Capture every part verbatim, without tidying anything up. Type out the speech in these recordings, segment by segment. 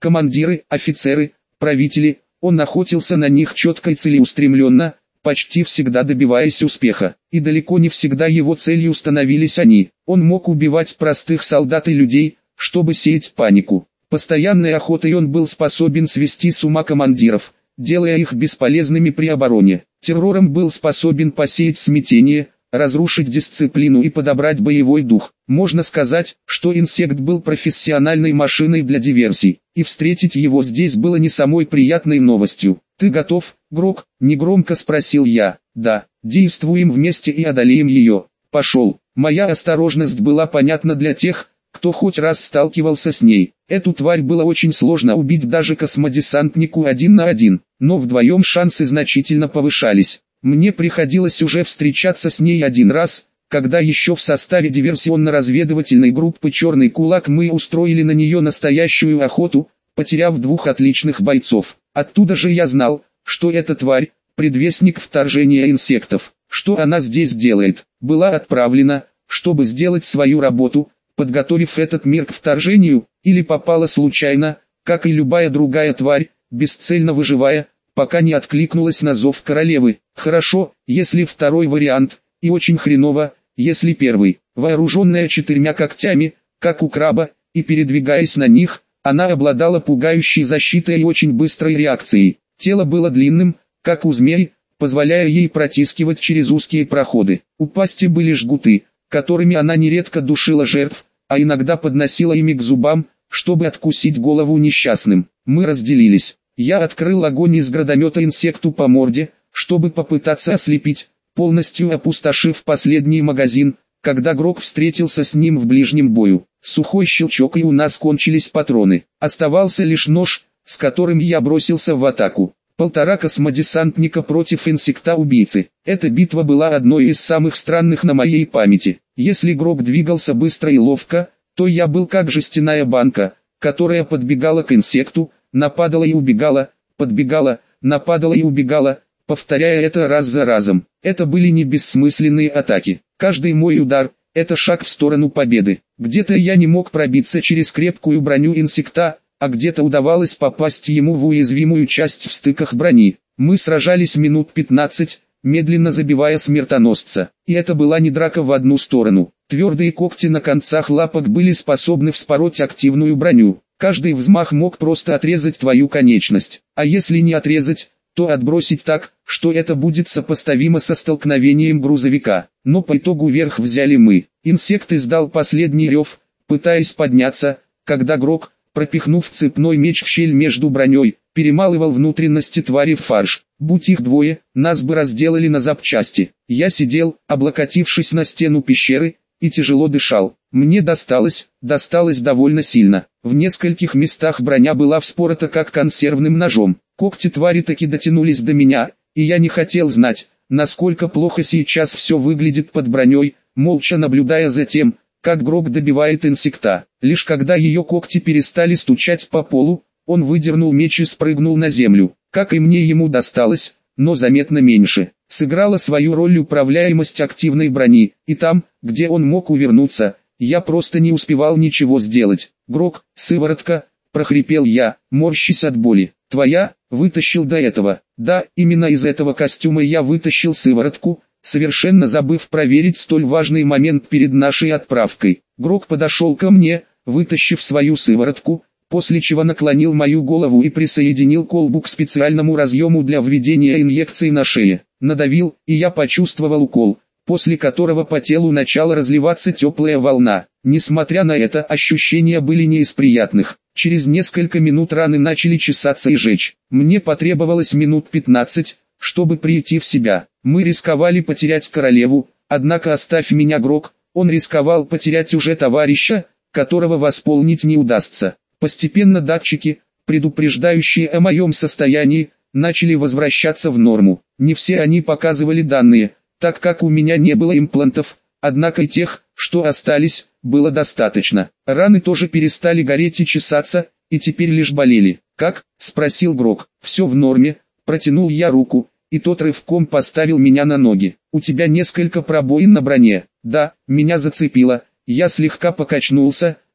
командиры, офицеры, правители, он охотился на них четко и целеустремленно, почти всегда добиваясь успеха, и далеко не всегда его целью становились они. Он мог убивать простых солдат и людей, чтобы сеять панику. Постоянной охотой он был способен свести с ума командиров, делая их бесполезными при обороне. Террором был способен посеять смятение, разрушить дисциплину и подобрать боевой дух. Можно сказать, что инсект был профессиональной машиной для диверсий, и встретить его здесь было не самой приятной новостью. «Ты готов, Грок?» – негромко спросил я. «Да, действуем вместе и одолеем ее. Пошел». Моя осторожность была понятна для тех, кто хоть раз сталкивался с ней. Эту тварь было очень сложно убить даже космодесантнику один на один, но вдвоем шансы значительно повышались. Мне приходилось уже встречаться с ней один раз, когда еще в составе диверсионно-разведывательной группы «Черный кулак» мы устроили на нее настоящую охоту, потеряв двух отличных бойцов. Оттуда же я знал, что эта тварь – предвестник вторжения инсектов. Что она здесь делает? Была отправлена, чтобы сделать свою работу, подготовив этот мир к вторжению, или попала случайно, как и любая другая тварь, бесцельно выживая, пока не откликнулась на зов королевы. Хорошо, если второй вариант, и очень хреново, если первый. Вооруженная четырьмя когтями, как у краба, и передвигаясь на них, она обладала пугающей защитой и очень быстрой реакцией. Тело было длинным, как у змей, позволяя ей протискивать через узкие проходы. У пасти были жгуты, которыми она нередко душила жертв, а иногда подносила ими к зубам, чтобы откусить голову несчастным. Мы разделились. Я открыл огонь из гранатомета инсекту по морде, чтобы попытаться ослепить, полностью опустошив последний магазин, когда Грок встретился с ним в ближнем бою. Сухой щелчок, и у нас кончились патроны. Оставался лишь нож, с которым я бросился в атаку. Полтора космодесантника против инсекта-убийцы. Эта битва была одной из самых странных на моей памяти. Если Грок двигался быстро и ловко, то я был как жестяная банка, которая подбегала к инсекту, нападала и убегала, подбегала, нападала и убегала, повторяя это раз за разом. Это были не бессмысленные атаки. Каждый мой удар – это шаг в сторону победы. Где-то я не мог пробиться через крепкую броню инсекта, а где-то удавалось попасть ему в уязвимую часть в стыках брони. Мы сражались минут пятнадцать, медленно забивая смертоносца. И это была не драка в одну сторону. Твердые когти на концах лапок были способны вспороть активную броню. Каждый взмах мог просто отрезать твою конечность. А если не отрезать, то отбросить так, что это будет сопоставимо со столкновением грузовика. Но по итогу верх взяли мы. Инсект издал последний рев, пытаясь подняться, когда Грок, пропихнув цепной меч в щель между броней, перемалывал внутренности твари в фарш. Будь их двое, нас бы разделали на запчасти. Я сидел, облокотившись на стену пещеры, и тяжело дышал. Мне досталось, досталось довольно сильно. В нескольких местах броня была вспорота как консервным ножом. Когти твари таки дотянулись до меня, и я не хотел знать, насколько плохо сейчас все выглядит под броней, молча наблюдая за тем, как Грок добивает инсекта. Лишь когда ее когти перестали стучать по полу, он выдернул меч и спрыгнул на землю. Как и мне, ему досталось, но заметно меньше. Сыграла свою роль управляемость активной брони, и там, где он мог увернуться, я просто не успевал ничего сделать. «Грок, сыворотка!» – прохрипел я, морщась от боли. «Твоя?» – вытащил до этого. Да, именно из этого костюма я вытащил сыворотку, совершенно забыв проверить столь важный момент перед нашей отправкой. Грок подошел ко мне, вытащив свою сыворотку, после чего наклонил мою голову и присоединил колбу к специальному разъему для введения инъекции на шее. Надавил, и я почувствовал укол, после которого по телу начала разливаться теплая волна. Несмотря на это, ощущения были не из приятных. Через несколько минут раны начали чесаться и жечь. Мне потребовалось минут пятнадцать, чтобы прийти в себя. Мы рисковали потерять королеву, однако оставь меня, Грок, он рисковал потерять уже товарища, которого восполнить не удастся. Постепенно датчики, предупреждающие о моем состоянии, начали возвращаться в норму. Не все они показывали данные, так как у меня не было имплантов, однако и тех, что остались, было достаточно. Раны тоже перестали гореть и чесаться, и теперь лишь болели. «Как?» – спросил Грок. «Все в норме», – протянул я руку, и тот рывком поставил меня на ноги. «У тебя несколько пробоин на броне». «Да, меня зацепило». Я слегка покачнулся,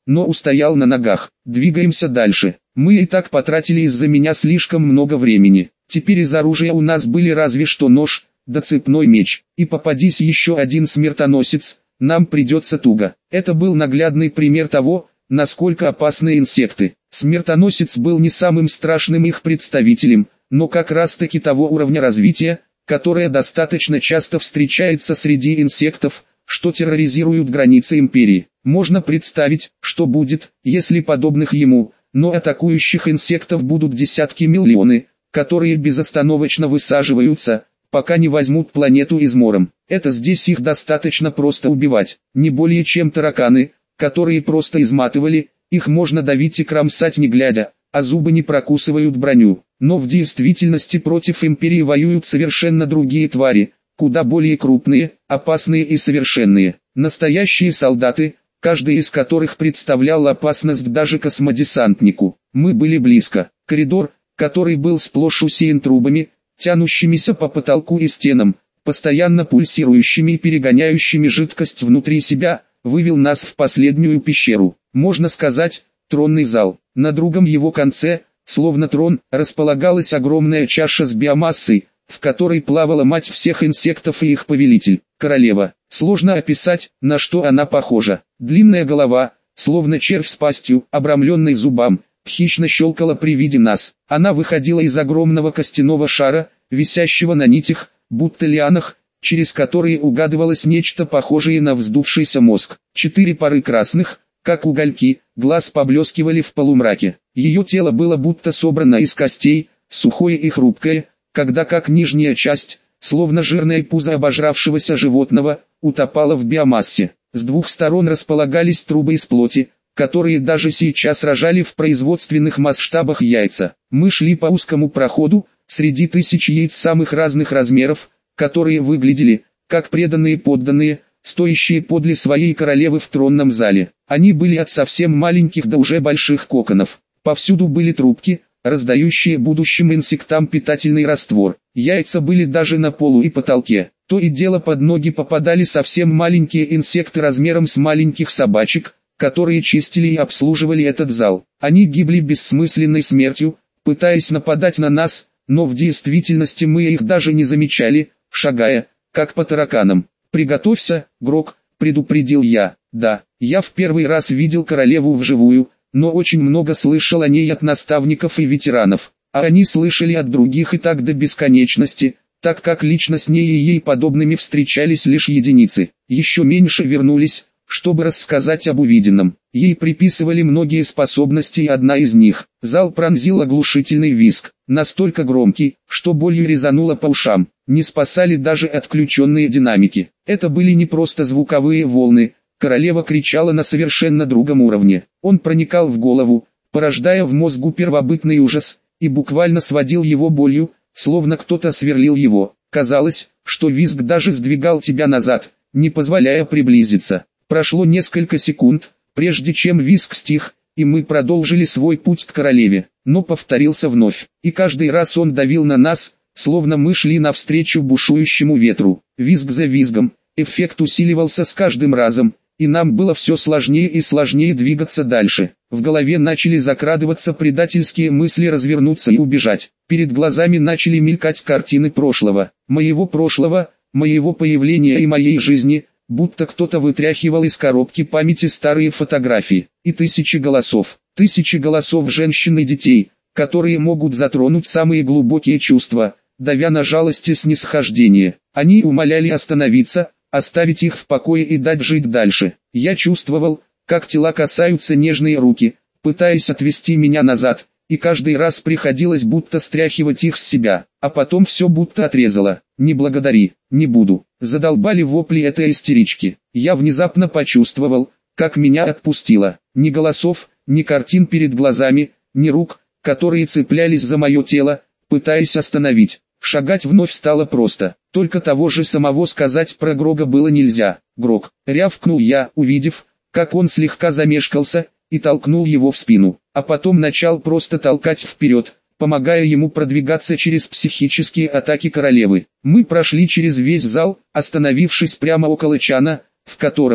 но устоял на ногах. Двигаемся дальше. Мы и так потратили из-за меня слишком много времени. Теперь из оружия у нас были разве что нож, да цепной меч. И попадись еще один смертоносец, нам придется туго. Это был наглядный пример того, насколько опасны инсекты. Смертоносец был не самым страшным их представителем, но как раз таки того уровня развития, которое достаточно часто встречается среди инсектов, что терроризируют границы империи. Можно представить, что будет, если подобных ему, но атакующих инсектов будут десятки миллионы, которые безостановочно высаживаются, пока не возьмут планету измором. Это здесь их достаточно просто убивать, не более чем тараканы, которые просто изматывали, их можно давить и кромсать не глядя, а зубы не прокусывают броню. Но в действительности против империи воюют совершенно другие твари, куда более крупные, опасные и совершенные. Настоящие солдаты, каждый из которых представлял опасность даже космодесантнику. Мы были близко. Коридор, который был сплошь усеян трубами, тянущимися по потолку и стенам, постоянно пульсирующими и перегоняющими жидкость внутри себя, вывел нас в последнюю пещеру. Можно сказать, тронный зал. На другом его конце, словно трон, располагалась огромная чаша с биомассой, в которой плавала мать всех инсектов и их повелитель, королева. Сложно описать, на что она похожа. Длинная голова, словно червь с пастью, обрамленной зубам, хищно щелкала при виде нас. Она выходила из огромного костяного шара, висящего на нитях, будто лианах, через которые угадывалось нечто похожее на вздувшийся мозг. Четыре пары красных, как угольки, глаз поблескивали в полумраке. Ее тело было будто собрано из костей, сухое и хрупкое, когда как нижняя часть, словно жирное пузо обожравшегося животного, утопала в биомассе. С двух сторон располагались трубы из плоти, которые даже сейчас рожали в производственных масштабах яйца. Мы шли по узкому проходу, среди тысяч яиц самых разных размеров, которые выглядели, как преданные подданные, стоящие подле своей королевы в тронном зале. Они были от совсем маленьких до уже больших коконов. Повсюду были трубки, раздающие будущим инсектам питательный раствор. Яйца были даже на полу и потолке. То и дело под ноги попадали совсем маленькие инсекты размером с маленьких собачек, которые чистили и обслуживали этот зал. Они гибли бессмысленной смертью, пытаясь нападать на нас, но в действительности мы их даже не замечали, шагая, как по тараканам. «Приготовься, Грок», — предупредил я. Да, я в первый раз видел королеву вживую, но очень много слышал о ней от наставников и ветеранов, а они слышали от других и так до бесконечности, так как лично с ней и ей подобными встречались лишь единицы. Еще меньше вернулись, чтобы рассказать об увиденном. Ей приписывали многие способности, и одна из них. Зал пронзил оглушительный визг, настолько громкий, что болью резануло по ушам. Не спасали даже отключенные динамики. Это были не просто звуковые волны, королева кричала на совершенно другом уровне. Он проникал в голову, порождая в мозгу первобытный ужас, и буквально сводил его болью, словно кто-то сверлил его. Казалось, что визг даже сдвигал тебя назад, не позволяя приблизиться. Прошло несколько секунд, прежде чем визг стих, и мы продолжили свой путь к королеве. Но повторился вновь, и каждый раз он давил на нас, словно мы шли навстречу бушующему ветру. Визг за визгом, эффект усиливался с каждым разом, и нам было все сложнее и сложнее двигаться дальше. В голове начали закрадываться предательские мысли развернуться и убежать. Перед глазами начали мелькать картины прошлого, моего прошлого, моего появления и моей жизни, будто кто-то вытряхивал из коробки памяти старые фотографии. И тысячи голосов, тысячи голосов женщин и детей, которые могут затронуть самые глубокие чувства, давя на жалость и снисхождение. Они умоляли остановиться, оставить их в покое и дать жить дальше. Я чувствовал, как тела касаются нежные руки, пытаясь отвести меня назад, и каждый раз приходилось будто стряхивать их с себя, а потом все будто отрезало. «Не благодари, не буду», задолбали вопли этой истерички. Я внезапно почувствовал, как меня отпустило. Ни голосов, ни картин перед глазами, ни рук, которые цеплялись за мое тело, пытаясь остановить. Шагать вновь стало просто, только того же самого сказать про Грога было нельзя. «Грог», рявкнул я, увидев, как он слегка замешкался, и толкнул его в спину, а потом начал просто толкать вперед, помогая ему продвигаться через психические атаки королевы. Мы прошли через весь зал, остановившись прямо около чана, в котором,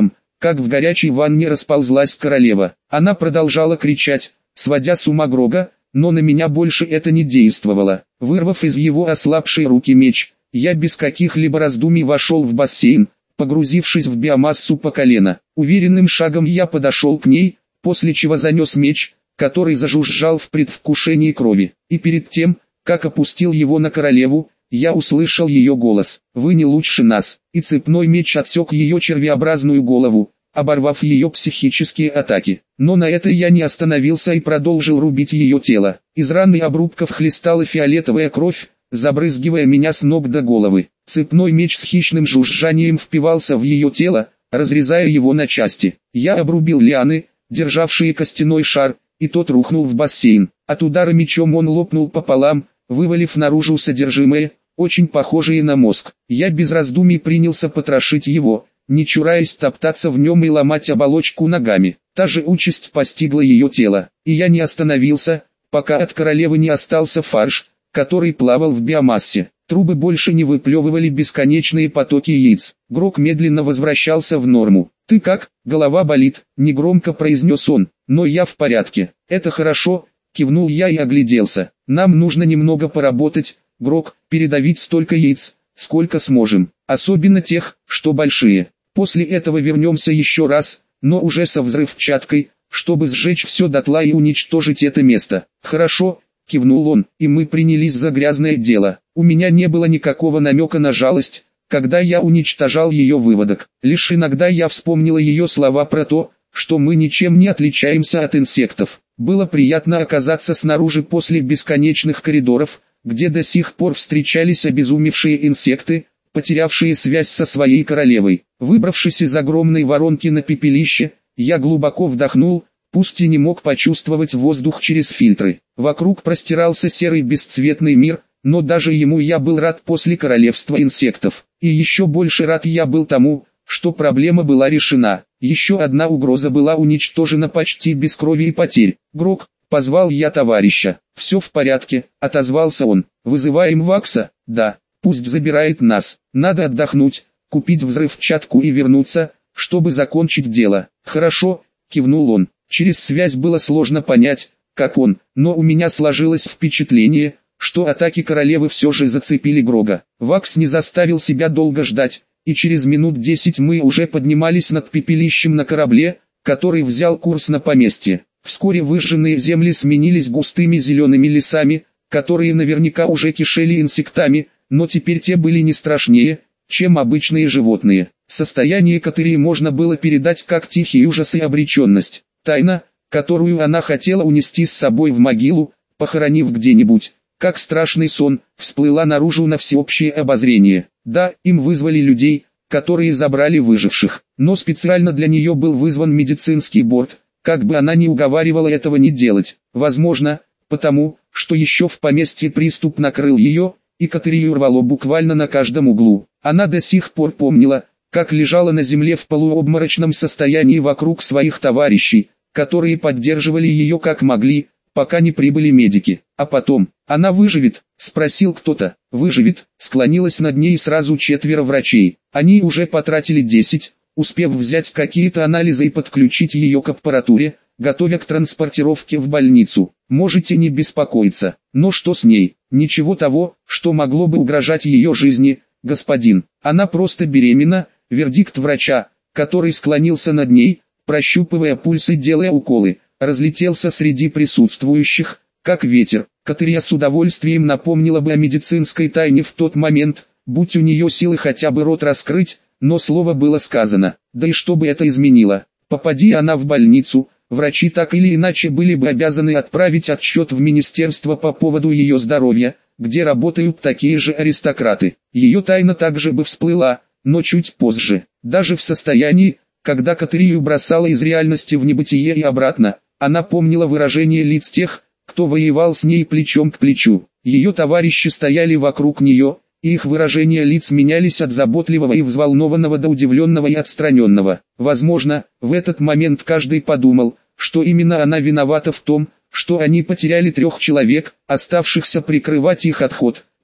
как в горячей ванне расползлась королева. Она продолжала кричать, сводя с ума Грога, но на меня больше это не действовало. Вырвав из его ослабшей руки меч, я без каких-либо раздумий вошел в бассейн, погрузившись в биомассу по колено. Уверенным шагом я подошел к ней, после чего занес меч, который зажужжал в предвкушении крови. И перед тем, как опустил его на королеву, я услышал ее голос: «Вы не лучше нас», и цепной меч отсек ее червеобразную голову, оборвав ее психические атаки. Но на это я не остановился и продолжил рубить ее тело. Из раны и обрубков хлестала фиолетовая кровь, забрызгивая меня с ног до головы. Цепной меч с хищным жужжанием впивался в ее тело, разрезая его на части. Я обрубил лианы, державшие костяной шар, и тот рухнул в бассейн. От удара мечом он лопнул пополам, вывалив наружу содержимое, очень похожее на мозг. Я без раздумий принялся потрошить его, не чураясь топтаться в нем и ломать оболочку ногами. Та же участь постигла ее тело, и я не остановился, пока от королевы не остался фарш, который плавал в биомассе. Трубы больше не выплевывали бесконечные потоки яиц. Грог медленно возвращался в норму. «Ты как? Голова болит», — негромко произнес он. «Но я в порядке». «Это хорошо», — кивнул я и огляделся. «Нам нужно немного поработать, Грог, передавить столько яиц, сколько сможем, особенно тех, что большие. После этого вернемся еще раз, но уже со взрывчаткой, чтобы сжечь все дотла и уничтожить это место». «Хорошо», — кивнул он, и мы принялись за грязное дело. У меня не было никакого намека на жалость, когда я уничтожал ее выводок. Лишь иногда я вспомнила ее слова про то, что мы ничем не отличаемся от инсектов. Было приятно оказаться снаружи после бесконечных коридоров, где до сих пор встречались обезумевшие инсекты, потерявшие связь со своей королевой. Выбравшись из огромной воронки на пепелище, я глубоко вдохнул, пусть и не мог почувствовать воздух через фильтры. Вокруг простирался серый бесцветный мир, но даже ему я был рад после королевства инсектов. И еще больше рад я был тому, что проблема была решена. Еще одна угроза была уничтожена почти без крови и потерь. «Грог», — позвал я товарища. «Все в порядке», — отозвался он. «Вызываем Вакса?» «Да, пусть забирает нас. Надо отдохнуть, купить взрывчатку и вернуться, чтобы закончить дело». «Хорошо», — кивнул он. Через связь было сложно понять, как он, но у меня сложилось впечатление, что атаки королевы все же зацепили Грога. Вакс не заставил себя долго ждать, и через минут десять мы уже поднимались над пепелищем на корабле, который взял курс на поместье. Вскоре выжженные земли сменились густыми зелеными лесами, которые наверняка уже кишели инсектами, но теперь те были не страшнее, чем обычные животные. Состояние Катерии можно было передать как тихий ужас и обреченность. Тайна, которую она хотела унести с собой в могилу, похоронив где-нибудь, как страшный сон, всплыла наружу на всеобщее обозрение. Да, им вызвали людей, которые забрали выживших, но специально для нее был вызван медицинский борт, как бы она ни уговаривала этого не делать. Возможно, потому, что еще в поместье приступ накрыл ее, и Катерию рвало буквально на каждом углу. Она до сих пор помнила, как лежала на земле в полуобморочном состоянии вокруг своих товарищей, которые поддерживали ее как могли, пока не прибыли медики. А потом, «Она выживет?» – спросил кто-то. «Выживет», – склонилась над ней сразу четверо врачей. Они уже потратили десять, успев взять какие-то анализы и подключить ее к аппаратуре, готовя к транспортировке в больницу. Можете не беспокоиться. Но что с ней? Ничего того, что могло бы угрожать ее жизни, господин. Она просто беременна, вердикт врача, который склонился над ней, прощупывая пульс и делая уколы, разлетелся среди присутствующих, как ветер. Катерия с удовольствием напомнила бы о медицинской тайне в тот момент, будь у нее силы хотя бы рот раскрыть, но слово было сказано. Да и что бы это изменило? Попади она в больницу, врачи так или иначе были бы обязаны отправить отчет в министерство по поводу ее здоровья, где работают такие же аристократы. Ее тайна также бы всплыла, но чуть позже. Даже в состоянии, когда Катерию бросала из реальности в небытие и обратно, она помнила выражение лиц тех, кто воевал с ней плечом к плечу. Ее товарищи стояли вокруг нее, и их выражения лиц менялись от заботливого и взволнованного до удивленного и отстраненного. Возможно, в этот момент каждый подумал, что именно она виновата в том, что они потеряли трех человек, оставшихся прикрывать их отход,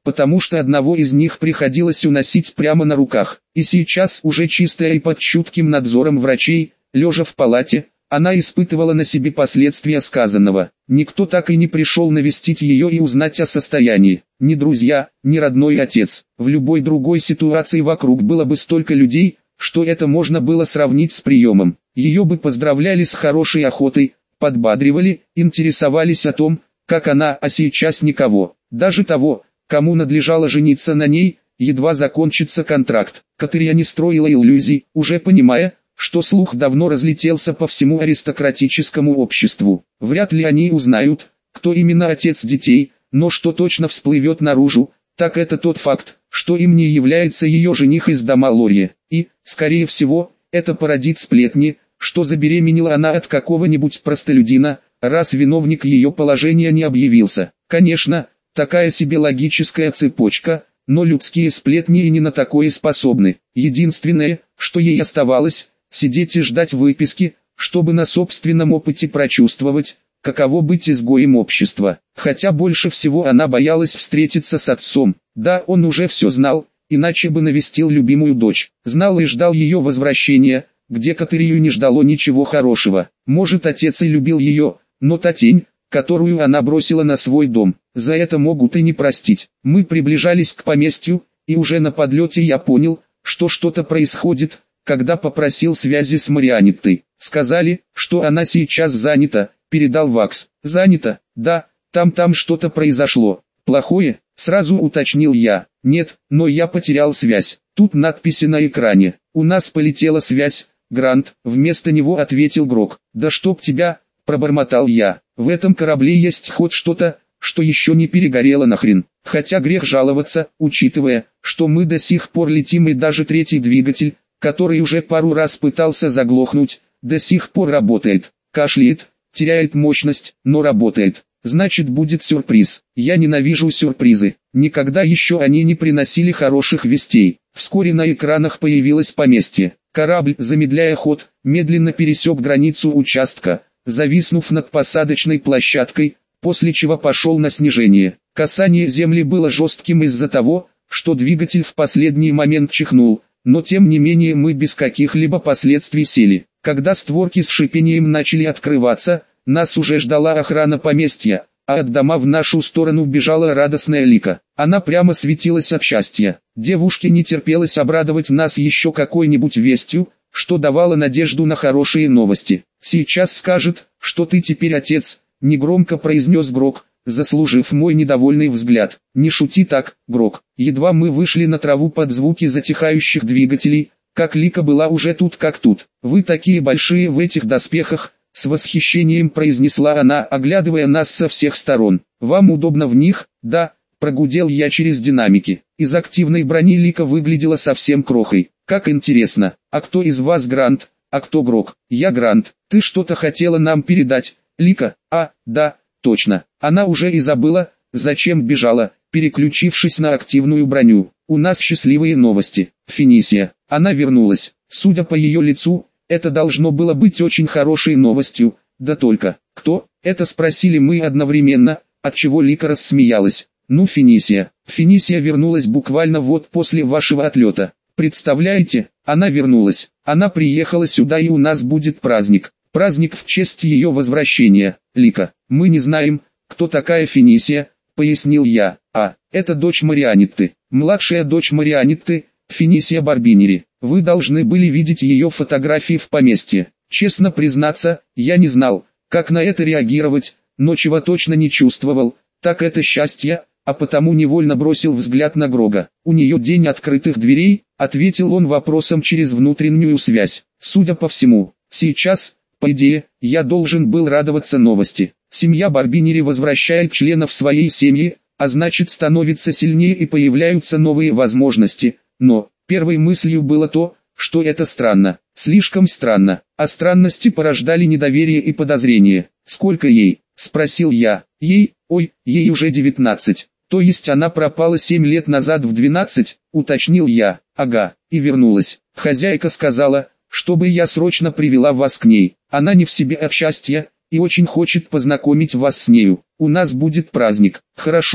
потому что одного из них приходилось уносить прямо на руках. И сейчас, уже чистая и под чутким надзором врачей, лежа в палате, она испытывала на себе последствия сказанного. Никто так и не пришел навестить ее и узнать о состоянии. Ни друзья, ни родной отец. В любой другой ситуации вокруг было бы столько людей, что это можно было сравнить с приемом. Ее бы поздравляли с хорошей охотой, подбадривали, интересовались о том, как она, а сейчас никого. Даже того, кому надлежало жениться на ней, едва закончится контракт. Катерина не строила иллюзий, уже понимая, что слух давно разлетелся по всему аристократическому обществу. Вряд ли они узнают, кто именно отец детей, но что точно всплывет наружу, так это тот факт, что им не является ее жених из дома Лорье. И, скорее всего, это породит сплетни, что забеременела она от какого-нибудь простолюдина, раз виновник ее положения не объявился. Конечно, такая себе логическая цепочка, но людские сплетни и не на такое способны. Единственное, что ей оставалось, сидеть и ждать выписки, чтобы на собственном опыте прочувствовать, каково быть изгоем общества. Хотя больше всего она боялась встретиться с отцом. Да, он уже все знал, иначе бы навестил любимую дочь. Знал и ждал ее возвращения, где Катерию не ждало ничего хорошего. Может, отец и любил ее, но та тень, которую она бросила на свой дом, за это могут и не простить. Мы приближались к поместью, и уже на подлете я понял, что что-то происходит, когда попросил связи с Марианеттой. Сказали, что она сейчас занята, передал Вакс. Занята? Да, там-там что-то произошло. Плохое? Сразу уточнил я. Нет, но я потерял связь. Тут надписи на экране. У нас полетела связь, Грант, вместо него ответил Грок. Да чтоб тебя, пробормотал я. В этом корабле есть хоть что-то, что еще не перегорело нахрен. Хотя грех жаловаться, учитывая, что мы до сих пор летим и даже третий двигатель, который уже пару раз пытался заглохнуть, до сих пор работает. Кашляет, теряет мощность, но работает. Значит, будет сюрприз. Я ненавижу сюрпризы. Никогда еще они не приносили хороших вестей. Вскоре на экранах появилось поместье. Корабль, замедляя ход, медленно пересек границу участка, зависнув над посадочной площадкой, после чего пошел на снижение. Касание земли было жестким из-за того, что двигатель в последний момент чихнул, но тем не менее мы без каких-либо последствий сели. Когда створки с шипением начали открываться, нас уже ждала охрана поместья, а от дома в нашу сторону бежала радостная Лика. Она прямо светилась от счастья. Девушке не терпелось обрадовать нас еще какой-нибудь вестью, что давало надежду на хорошие новости. «Сейчас скажет, что ты теперь отец», — негромко произнес Грок, заслужив мой недовольный взгляд. «Не шути так, Грок». Едва мы вышли на траву под звуки затихающих двигателей, как Лика была уже тут как тут. «Вы такие большие в этих доспехах», — с восхищением произнесла она, оглядывая нас со всех сторон. «Вам удобно в них?» «Да», — прогудел я через динамики. Из активной брони Лика выглядела совсем крохой. «Как интересно, а кто из вас Грант, а кто Грок?» «Я Грант. Ты что-то хотела нам передать, Лика?» «А, да, точно». Она уже и забыла, зачем бежала, переключившись на активную броню. «У нас счастливые новости. Финисия. Она вернулась. Судя по ее лицу, это должно было быть очень хорошей новостью. Да только, кто?» Это спросили мы одновременно, отчего Лика рассмеялась. «Ну, Финисия. Финисия вернулась буквально вот после вашего отлета. Представляете, она вернулась. Она приехала сюда, и у нас будет праздник. Праздник в честь ее возвращения. Лика, мы не знаем, кто такая Финисия», — пояснил я. «А, это дочь Марианетты, младшая дочь Марианетты, Финисия Барбинери. Вы должны были видеть ее фотографии в поместье. Честно признаться, я не знал, как на это реагировать, но чего точно не чувствовал, так это счастье, а потому невольно бросил взгляд на Грога. У нее день открытых дверей», — ответил он вопросом через внутреннюю связь. «Судя по всему, сейчас, по идее, я должен был радоваться новости. Семья Барбинери возвращает членов своей семьи, а значит становится сильнее и появляются новые возможности. Но первой мыслью было то, что это странно, слишком странно, а странности порождали недоверие и подозрение. «Сколько ей?» — спросил я. «Ей, ой, ей уже девятнадцать. То есть она пропала семь лет назад в двенадцать, уточнил я. Ага, и вернулась. Хозяйка сказала, чтобы я срочно привела вас к ней. Она не в себе от счастья и очень хочет познакомить вас с нею. У нас будет праздник». «Хорошо»,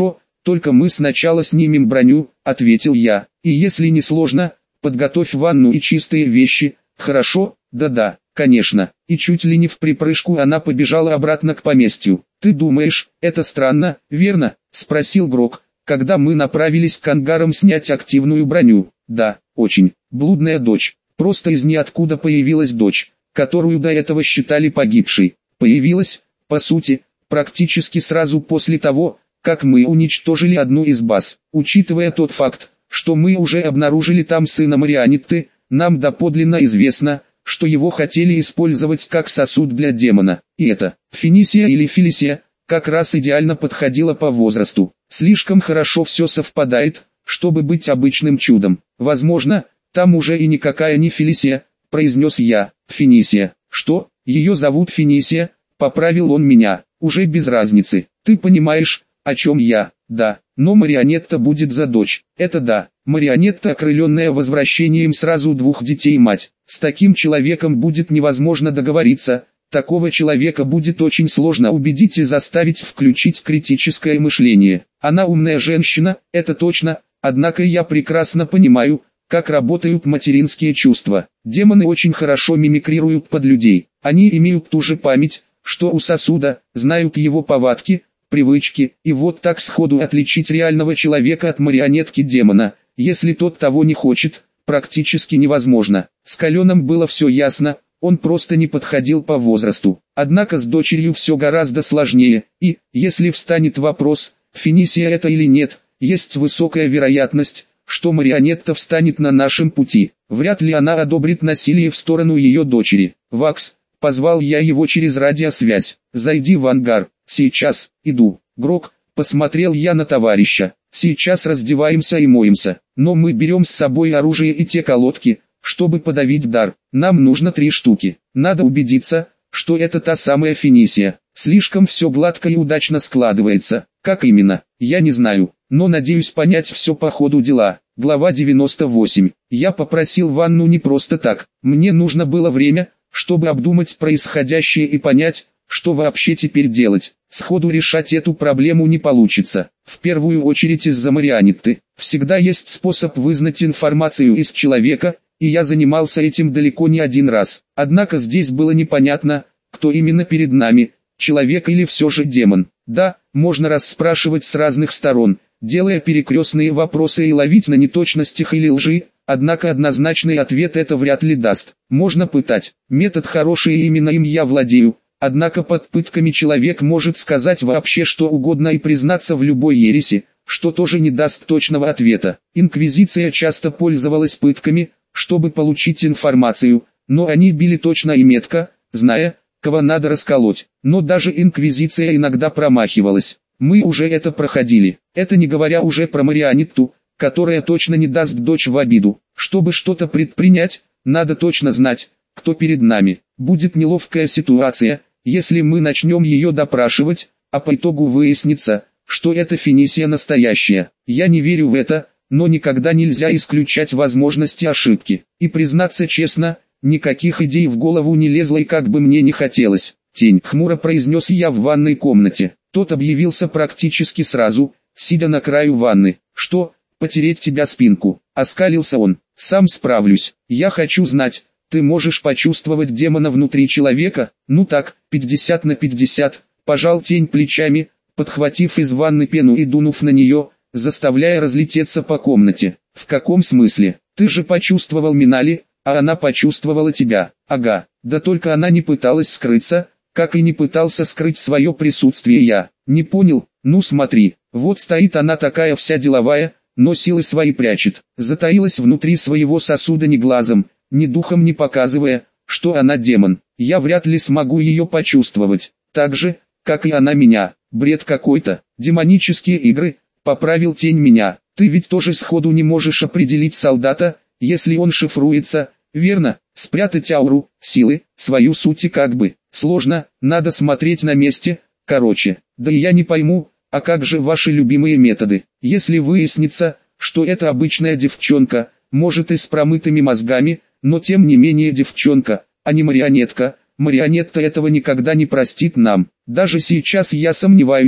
только мы сначала снимем броню, ответил я. И если не сложно, подготовь ванну и чистые вещи, хорошо? Да-да, конечно. И чуть ли не в припрыжку она побежала обратно к поместью. Ты думаешь, это странно, верно? Спросил Грок, когда мы направились к ангарам снять активную броню. Да, очень. Блудная дочь. Просто из ниоткуда появилась дочь, которую до этого считали погибшей. Появилась, по сути, практически сразу после того, как мы уничтожили одну из баз. Учитывая тот факт, что мы уже обнаружили там сына Марионетты, нам доподлинно известно, что его хотели использовать как сосуд для демона. И это, Финисия или Фелисия, как раз идеально подходила по возрасту. Слишком хорошо все совпадает, чтобы быть обычным чудом. Возможно, там уже и никакая не Фелисия, произнес я. Финисия. Что? Ее зовут Финисия, поправил он меня. Уже без разницы. Ты понимаешь, о чем я? Да, но Марионетта будет за дочь. Это да. Марионетта, окрыленная возвращением сразу двух детей мать. С таким человеком будет невозможно договориться. Такого человека будет очень сложно убедить и заставить включить критическое мышление. Она умная женщина, это точно, однако я прекрасно понимаю, как работают материнские чувства. Демоны очень хорошо мимикрируют под людей. Они имеют ту же память, что у сосуда, знают его повадки, привычки, и вот так сходу отличить реального человека от марионетки демона, если тот того не хочет, практически невозможно. С Каленом было все ясно, он просто не подходил по возрасту. Однако с дочерью все гораздо сложнее, и, если встанет вопрос, Финисия это или нет, есть высокая вероятность, что Марионетта встанет на нашем пути. Вряд ли она одобрит насилие в сторону ее дочери. Вакс, позвал я его через радиосвязь, зайди в ангар, сейчас, иду. Грок, посмотрел я на товарища, сейчас раздеваемся и моемся, но мы берем с собой оружие и те колодки, чтобы подавить дар. Нам нужно три штуки. Надо убедиться, что это та самая Финисия. Слишком все гладко и удачно складывается. Как именно, я не знаю, но надеюсь понять все по ходу дела. Глава девяносто восемь. Я попросил ванну не просто так. Мне нужно было время, чтобы обдумать происходящее и понять, что вообще теперь делать. Сходу решать эту проблему не получится. В первую очередь из-за Марионетты. Всегда есть способ вызнать информацию из человека, и я занимался этим далеко не один раз. Однако здесь было непонятно, кто именно перед нами, человек или все же демон. Да, можно расспрашивать с разных сторон, делая перекрестные вопросы и ловить на неточностях или лжи, однако однозначный ответ это вряд ли даст. Можно пытать. Метод хороший и именно им я владею. Однако под пытками человек может сказать вообще что угодно и признаться в любой ереси, что тоже не даст точного ответа. Инквизиция часто пользовалась пытками, чтобы получить информацию, но они били точно и метко, зная, кого надо расколоть. Но даже Инквизиция иногда промахивалась. Мы уже это проходили. Это не говоря уже про Марионетту, которая точно не даст дочь в обиду. Чтобы что-то предпринять, надо точно знать, кто перед нами. Будет неловкая ситуация, если мы начнем ее допрашивать, а по итогу выяснится, что это Финисия настоящая. Я не верю в это, но никогда нельзя исключать возможности ошибки. И признаться честно, никаких идей в голову не лезло и как бы мне не хотелось. Тень, хмуро произнес я в ванной комнате. Тот объявился практически сразу, сидя на краю ванны. Что, потереть тебя спинку? Оскалился он. Сам справлюсь. Я хочу знать, ты можешь почувствовать демона внутри человека? Ну так, пятьдесят на пятьдесят. Пожал Тень плечами, подхватив из ванны пену и дунув на нее, заставляя разлететься по комнате. В каком смысле? Ты же почувствовал Минали, а она почувствовала тебя. Ага, да только она не пыталась скрыться, как и не пытался скрыть свое присутствие я. Не понял? Ну смотри, вот стоит она такая вся деловая, но силы свои прячет. Затаилась внутри своего сосуда ни глазом, ни духом не показывая, что она демон. Я вряд ли смогу ее почувствовать. Так же, как и она меня. Бред какой-то. Демонические игры. Поправил Тень меня. Ты ведь тоже сходу не можешь определить солдата, если он шифруется, верно? Спрятать ауру, силы, свою суть и как бы. Сложно, надо смотреть на месте. Короче, да и я не пойму, а как же ваши любимые методы? Если выяснится, что это обычная девчонка, может и с промытыми мозгами, но тем не менее девчонка, а не марионетка. Марионетка этого никогда не простит нам. Даже сейчас я сомневаюсь,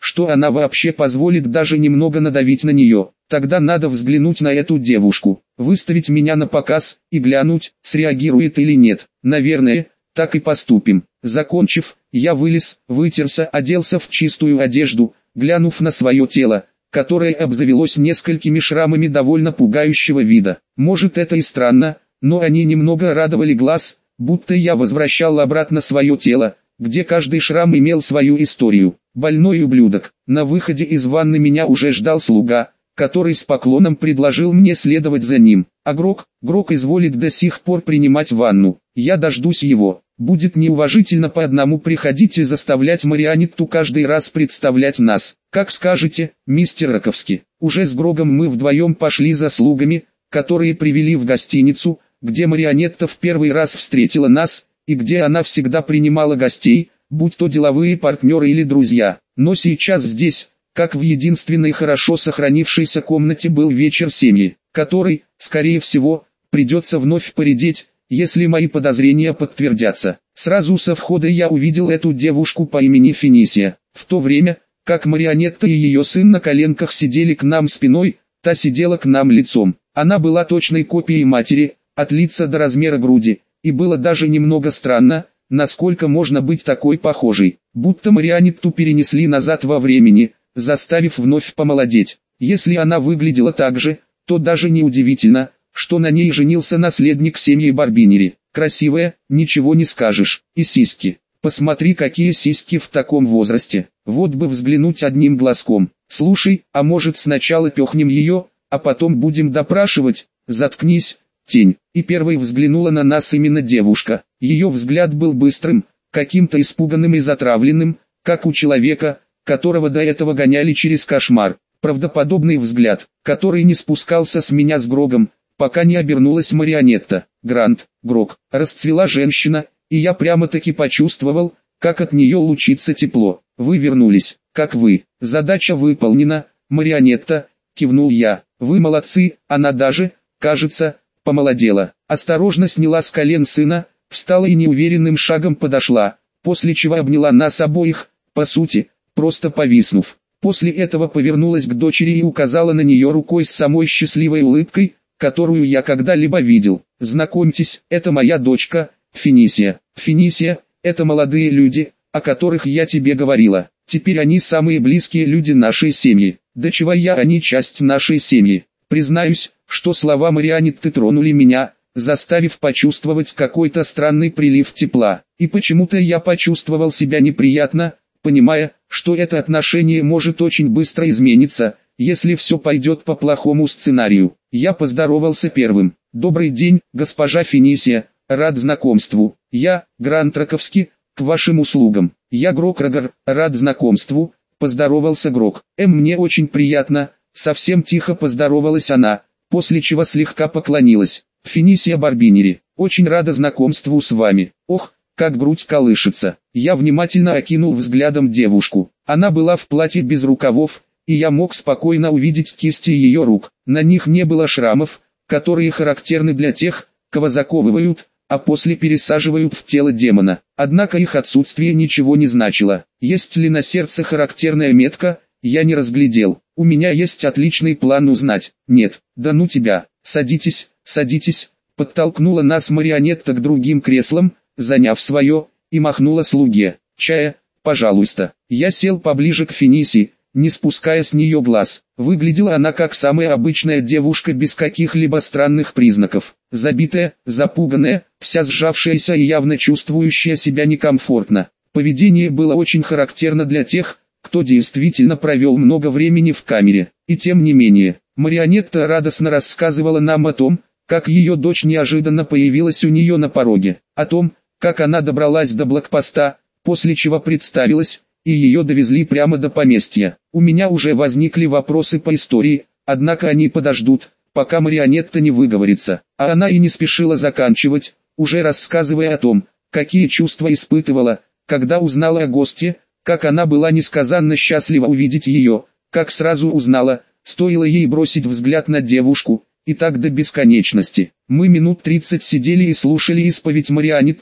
что она вообще позволит даже немного надавить на нее. Тогда надо взглянуть на эту девушку, выставить меня на показ и глянуть, среагирует или нет. Наверное, так и поступим. Закончив, я вылез, вытерся, оделся в чистую одежду, глянув на свое тело, которое обзавелось несколькими шрамами довольно пугающего вида. Может, это и странно, но они немного радовали глаз, будто я возвращал обратно свое тело, где каждый шрам имел свою историю. Больной ублюдок. На выходе из ванны меня уже ждал слуга, который с поклоном предложил мне следовать за ним. А Грок, Грок изволит до сих пор принимать ванну. Я дождусь его. Будет неуважительно по одному приходить и заставлять Марианетту каждый раз представлять нас. Как скажете, мистер Раковский. Уже с Грогом мы вдвоем пошли за слугами, которые привели в гостиницу, где Марианетта в первый раз встретила нас, и где она всегда принимала гостей, будь то деловые партнеры или друзья. Но сейчас здесь, как в единственной хорошо сохранившейся комнате, был вечер семьи, который, скорее всего, придется вновь поредеть, если мои подозрения подтвердятся. Сразу со входа я увидел эту девушку по имени Финисия. В то время, как Марианетта и ее сын на коленках сидели к нам спиной, та сидела к нам лицом. Она была точной копией матери, от лица до размера груди, и было даже немного странно, насколько можно быть такой похожей, будто Марианетту перенесли назад во времени, заставив вновь помолодеть. Если она выглядела так же, то даже не удивительно, что на ней женился наследник семьи Барбинери. Красивая, ничего не скажешь, и сиськи. Посмотри, какие сиськи в таком возрасте, вот бы взглянуть одним глазком. Слушай, а может сначала пехнем ее, а потом будем допрашивать? Заткнись, тень. И первой взглянула на нас именно девушка. Ее взгляд был быстрым, каким-то испуганным и затравленным, как у человека, которого до этого гоняли через кошмар. Правдоподобный взгляд, который не спускался с меня с Грогом, пока не обернулась Марианетта. Грант, Грог, расцвела женщина, и я прямо-таки почувствовал, как от нее лучится тепло. Вы вернулись, как вы. Задача выполнена, Марианетта, кивнул я. Вы молодцы, она даже, кажется, помолодела. Осторожно сняла с колен сына, встала и неуверенным шагом подошла, после чего обняла нас обоих, по сути, просто повиснув. После этого повернулась к дочери и указала на нее рукой с самой счастливой улыбкой, которую я когда-либо видел. Знакомьтесь, это моя дочка, Финисия. Финисия, это молодые люди, о которых я тебе говорила. Теперь они самые близкие люди нашей семьи. Да чего я, они часть нашей семьи. Признаюсь, что слова Марианетты тронули меня, заставив почувствовать какой-то странный прилив тепла. И почему-то я почувствовал себя неприятно, понимая, что это отношение может очень быстро измениться, если все пойдет по плохому сценарию. Я поздоровался первым. «Добрый день, госпожа Финисия, рад знакомству. Я, Грант Раковский, к вашим услугам. Я Грок Рагор, рад знакомству», — поздоровался Грок. «Эм, мне очень приятно», — совсем тихо поздоровалась она, после чего слегка поклонилась. «Финисия Барбинери, очень рада знакомству с вами. Ох, как грудь колышется». Я внимательно окинул взглядом девушку. Она была в платье без рукавов, и я мог спокойно увидеть кисти ее рук. На них не было шрамов, которые характерны для тех, кого заковывают, а после пересаживают в тело демона. Однако их отсутствие ничего не значило. Есть ли на сердце характерная метка, я не разглядел. У меня есть отличный план узнать. Нет, да ну тебя. Садитесь, садитесь. Подтолкнула нас Марианетта к другим креслам, заняв свое, и махнула слуге. Чая, пожалуйста. Я сел поближе к Финисии, не спуская с нее глаз. Выглядела она как самая обычная девушка без каких-либо странных признаков. Забитая, запуганная, вся сжавшаяся и явно чувствующая себя некомфортно. Поведение было очень характерно для тех, кто действительно провел много времени в камере. И тем не менее, Марианетта радостно рассказывала нам о том, как ее дочь неожиданно появилась у нее на пороге, о том, как она добралась до блокпоста, после чего представилась, и ее довезли прямо до поместья. У меня уже возникли вопросы по истории, однако они подождут, пока Марианетта не выговорится. А она и не спешила заканчивать, уже рассказывая о том, какие чувства испытывала, когда узнала о госте, как она была несказанно счастлива увидеть ее, как сразу узнала, стоило ей бросить взгляд на девушку, и так до бесконечности. Мы минут тридцать сидели и слушали исповедь Марианетты,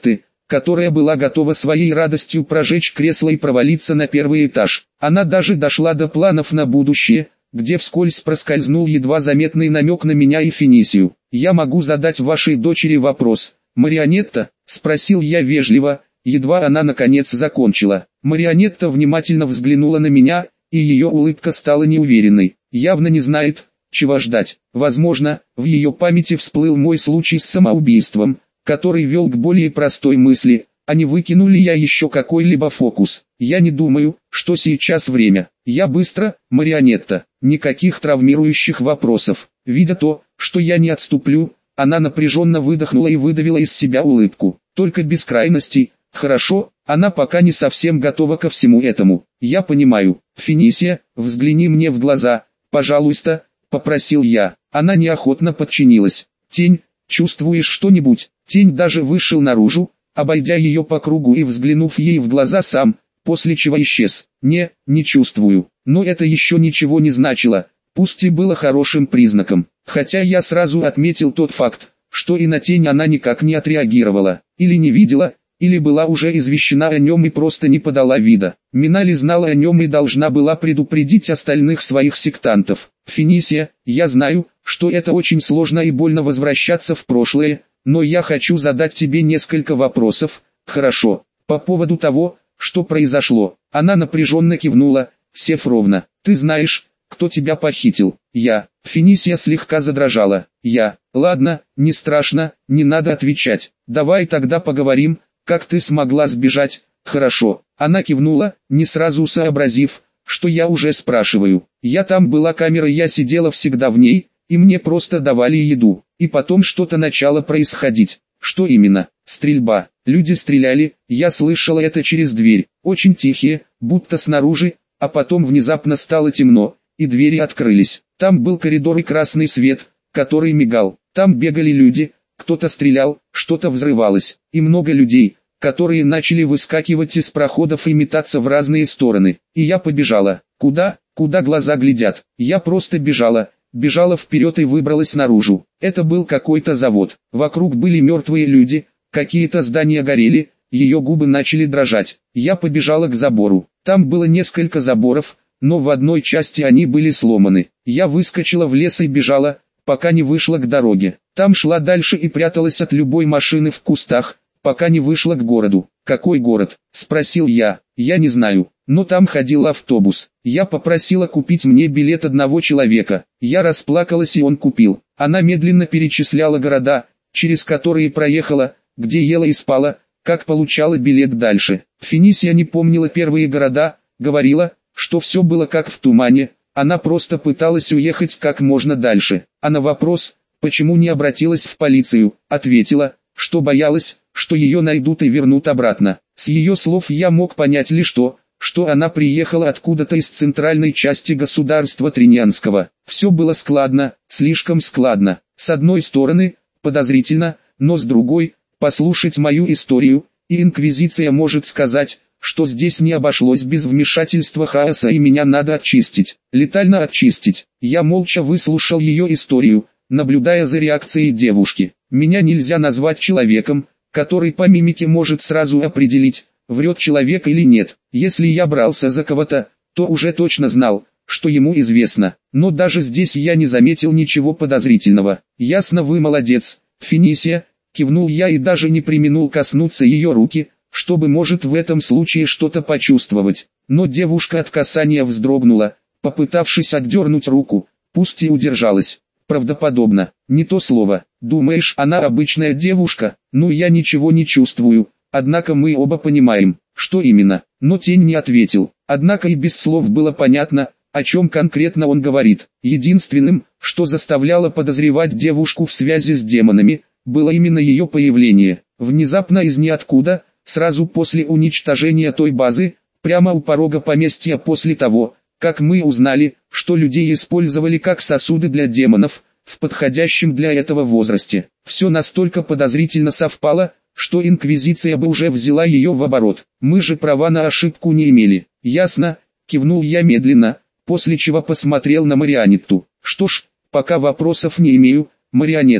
которая была готова своей радостью прожечь кресло и провалиться на первый этаж. Она даже дошла до планов на будущее, где вскользь проскользнул едва заметный намек на меня и Финисию. «Я могу задать вашей дочери вопрос, Марионетта?» – спросил я вежливо, едва она наконец закончила. Марионетта внимательно взглянула на меня, и ее улыбка стала неуверенной. Явно не знает, чего ждать. Возможно, в ее памяти всплыл мой случай с самоубийством, который вел к более простой мысли, а не выкинул ли я еще какой-либо фокус. Я не думаю, что сейчас время. Я быстро, Марионетта, никаких травмирующих вопросов. Видя то, что я не отступлю, она напряженно выдохнула и выдавила из себя улыбку. Только без крайностей. Хорошо, она пока не совсем готова ко всему этому. Я понимаю. Финисия, взгляни мне в глаза, пожалуйста, попросил я. Она неохотно подчинилась. Тень, чувствуешь что-нибудь? Тень даже вышел наружу, обойдя ее по кругу и взглянув ей в глаза сам, после чего исчез. Не, не чувствую. Но это еще ничего не значило, пусть и было хорошим признаком. Хотя я сразу отметил тот факт, что и на тень она никак не отреагировала, или не видела, или была уже извещена о нем и просто не подала вида. Минали знала о нем и должна была предупредить остальных своих сектантов. Финисия, я знаю, что это очень сложно и больно возвращаться в прошлое, но я хочу задать тебе несколько вопросов, хорошо, по поводу того, что произошло. Она напряженно кивнула, сев ровно. Ты знаешь, кто тебя похитил? Я. Финисия слегка задрожала. Я. Ладно, не страшно, не надо отвечать. Давай тогда поговорим, как ты смогла сбежать. Хорошо. Она кивнула, не сразу сообразив, что я уже спрашиваю. Я там была камера, я сидела всегда в ней, и мне просто давали еду. И потом что-то начало происходить. Что именно? Стрельба. Люди стреляли, я слышала это через дверь. Очень тихие, будто снаружи, а потом внезапно стало темно, и двери открылись. Там был коридор и красный свет, который мигал. Там бегали люди, кто-то стрелял, что-то взрывалось. И много людей, которые начали выскакивать из проходов и метаться в разные стороны. И я побежала. Куда? Куда глаза глядят? Я просто бежала. Бежала вперед и выбралась наружу. Это был какой-то завод. Вокруг были мертвые люди, какие-то здания горели, ее губы начали дрожать. Я побежала к забору. Там было несколько заборов, но в одной части они были сломаны. Я выскочила в лес и бежала, пока не вышла к дороге. Там шла дальше и пряталась от любой машины в кустах, пока не вышла к городу. «Какой город?» – спросил я. «Я не знаю, но там ходил автобус. Я попросила купить мне билет одного человека. Я расплакалась и он купил». Она медленно перечисляла города, через которые проехала, где ела и спала, как получала билет дальше. Финисия не помнила первые города, говорила, что все было как в тумане, она просто пыталась уехать как можно дальше. А на вопрос, почему не обратилась в полицию, ответила, что боялась, что ее найдут и вернут обратно. С ее слов я мог понять лишь то, что она приехала откуда-то из центральной части государства Триньянского. Все было складно, слишком складно. С одной стороны, подозрительно, но с другой, послушать мою историю, и Инквизиция может сказать, что здесь не обошлось без вмешательства хаоса и меня надо очистить, летально очистить. Я молча выслушал ее историю, наблюдая за реакцией девушки. Меня нельзя назвать человеком, который по мимике может сразу определить, врет человек или нет. Если я брался за кого-то, то уже точно знал, что ему известно. Но даже здесь я не заметил ничего подозрительного. «Ясно, вы молодец, Финисия», кивнул я и даже не преминул коснуться ее руки, чтобы может в этом случае что-то почувствовать. Но девушка от касания вздрогнула, попытавшись отдернуть руку, пусть и удержалась. Правдоподобно, не то слово. Думаешь, она обычная девушка? Ну я ничего не чувствую, однако мы оба понимаем, что именно. Но тень не ответил, однако и без слов было понятно, о чем конкретно он говорит. Единственным, что заставляло подозревать девушку в связи с демонами, было именно ее появление. Внезапно из ниоткуда, сразу после уничтожения той базы, прямо у порога поместья после того, как мы узнали, что людей использовали как сосуды для демонов, в подходящем для этого возрасте. Все настолько подозрительно совпало, что Инквизиция бы уже взяла ее в оборот. Мы же права на ошибку не имели. Ясно, кивнул я медленно, после чего посмотрел на Марионетту. Что ж, пока вопросов не имею, Марионетта.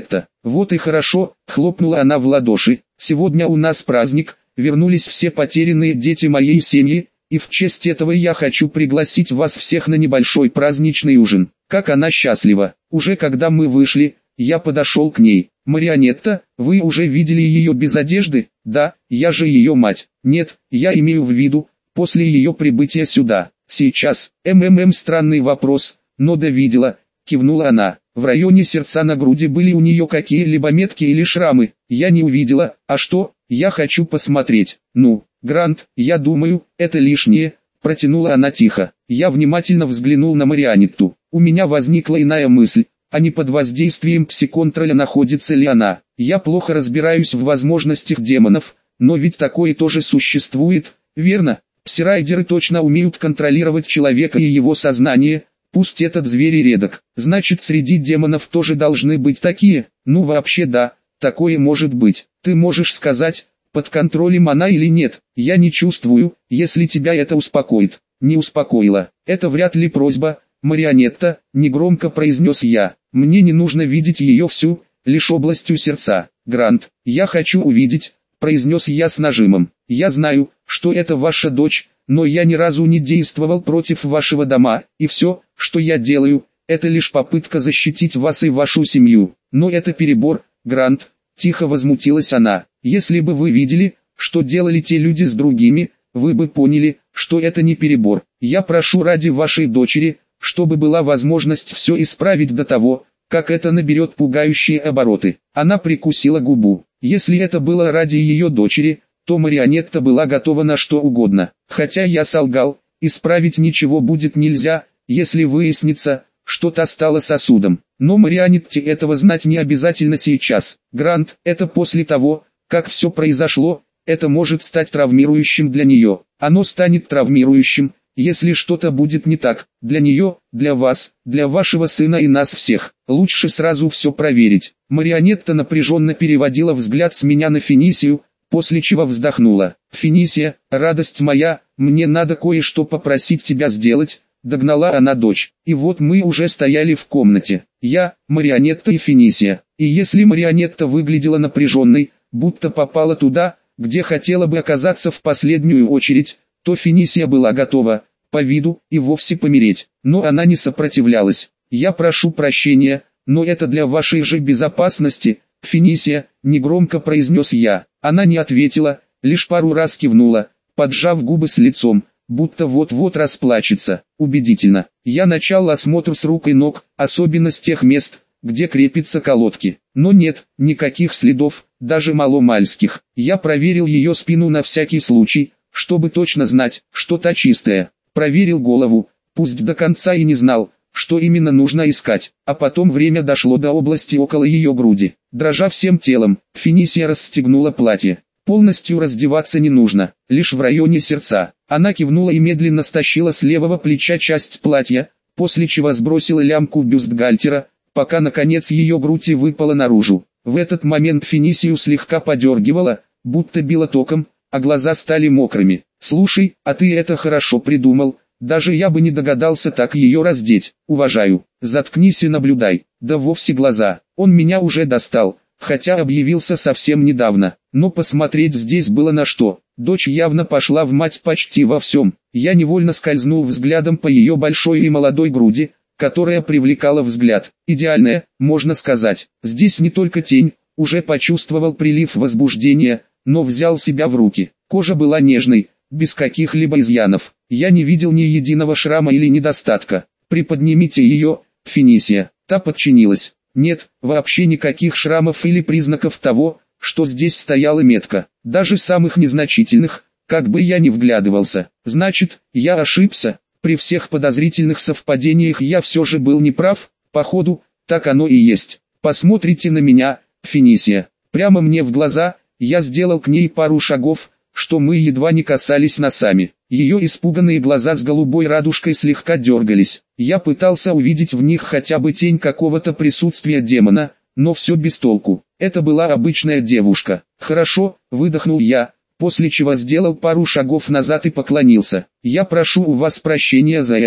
Вот и хорошо, хлопнула она в ладоши. Сегодня у нас праздник, вернулись все потерянные дети моей семьи, и в честь этого я хочу пригласить вас всех на небольшой праздничный ужин. Как она счастлива. Уже когда мы вышли, я подошел к ней. Марионетта, вы уже видели ее без одежды? Да, я же ее мать. Нет, я имею в виду, после ее прибытия сюда. Сейчас, ммм странный вопрос, но да видела, кивнула она. В районе сердца на груди были у нее какие-либо метки или шрамы? Я не увидела, а что, я хочу посмотреть. Ну, Грант, я думаю, это лишнее, протянула она тихо. Я внимательно взглянул на Марионетту. У меня возникла иная мысль, а не под воздействием псиконтроля находится ли она. Я плохо разбираюсь в возможностях демонов, но ведь такое тоже существует, верно? Псирайдеры точно умеют контролировать человека и его сознание, пусть этот зверь и редок. Значит, среди демонов тоже должны быть такие. Ну вообще да, такое может быть. Ты можешь сказать, под контролем она или нет? Я не чувствую, если тебя это успокоит. Не успокоило. Это вряд ли просьба, Марионетта, негромко произнес я. Мне не нужно видеть ее всю, лишь областью сердца. Грант, я хочу увидеть, произнес я с нажимом. Я знаю, что это ваша дочь, но я ни разу не действовал против вашего дома, и все, что я делаю, это лишь попытка защитить вас и вашу семью. Но это перебор, Грант, тихо возмутилась она. Если бы вы видели, что делали те люди с другими, вы бы поняли, что это не перебор. Я прошу ради вашей дочери, чтобы была возможность все исправить до того, как это наберет пугающие обороты. Она прикусила губу. Если это было ради ее дочери, то Марионетта была готова на что угодно. Хотя я солгал, исправить ничего будет нельзя, если выяснится, что та стала сосудом. Но Марионетте этого знать не обязательно сейчас. Грант, это после того, как все произошло, это может стать травмирующим для нее. Оно станет травмирующим, если что-то будет не так, для нее, для вас, для вашего сына и нас всех. Лучше сразу все проверить. Марионетта напряженно переводила взгляд с меня на Финисию, после чего вздохнула. «Финисия, радость моя, мне надо кое-что попросить тебя сделать», догнала она дочь. И вот мы уже стояли в комнате. Я, Марионетта и Финисия. И если Марионетта выглядела напряженной, будто попала туда, где хотела бы оказаться в последнюю очередь, то Финисия была готова, по виду, и вовсе помереть. Но она не сопротивлялась. «Я прошу прощения, но это для вашей же безопасности, Финисия», негромко произнес я. Она не ответила, лишь пару раз кивнула, поджав губы с лицом, будто вот-вот расплачется. Убедительно. Я начал осмотр с рук и ног, особенно с тех мест, где крепятся колодки. Но нет, никаких следов, даже маломальских. Я проверил ее спину на всякий случай, чтобы точно знать, что та чистая. Проверил голову, пусть до конца и не знал, что именно нужно искать. А потом время дошло до области около ее груди. Дрожа всем телом, Финисия расстегнула платье. Полностью раздеваться не нужно, лишь в районе сердца. Она кивнула и медленно стащила с левого плеча часть платья, после чего сбросила лямку бюстгальтера, пока наконец ее грудь и выпала наружу. В этот момент Финисию слегка подергивала, будто била током, а глаза стали мокрыми. «Слушай, а ты это хорошо придумал, даже я бы не догадался так ее раздеть. Уважаю, заткнись и наблюдай». Да вовсе глаза, он меня уже достал, хотя объявился совсем недавно, но посмотреть здесь было на что. Дочь явно пошла в мать почти во всем. Я невольно скользнул взглядом по ее большой и молодой груди, которая привлекала взгляд. Идеальная, можно сказать. Здесь не только тень, уже почувствовал прилив возбуждения, но взял себя в руки. Кожа была нежной, без каких-либо изъянов. Я не видел ни единого шрама или недостатка. «Приподнимите ее, Финисия». Та подчинилась. Нет, вообще никаких шрамов или признаков того, что здесь стояла метка. Даже самых незначительных, как бы я ни вглядывался. Значит, я ошибся. При всех подозрительных совпадениях я все же был неправ. Походу, так оно и есть. Посмотрите на меня, Финисия. Прямо мне в глаза. Я сделал к ней пару шагов, что мы едва не касались носами. Ее испуганные глаза с голубой радужкой слегка дергались. Я пытался увидеть в них хотя бы тень какого-то присутствия демона, но все без толку. Это была обычная девушка. «Хорошо», — выдохнул я, после чего сделал пару шагов назад и поклонился. «Я прошу у вас прощения за это,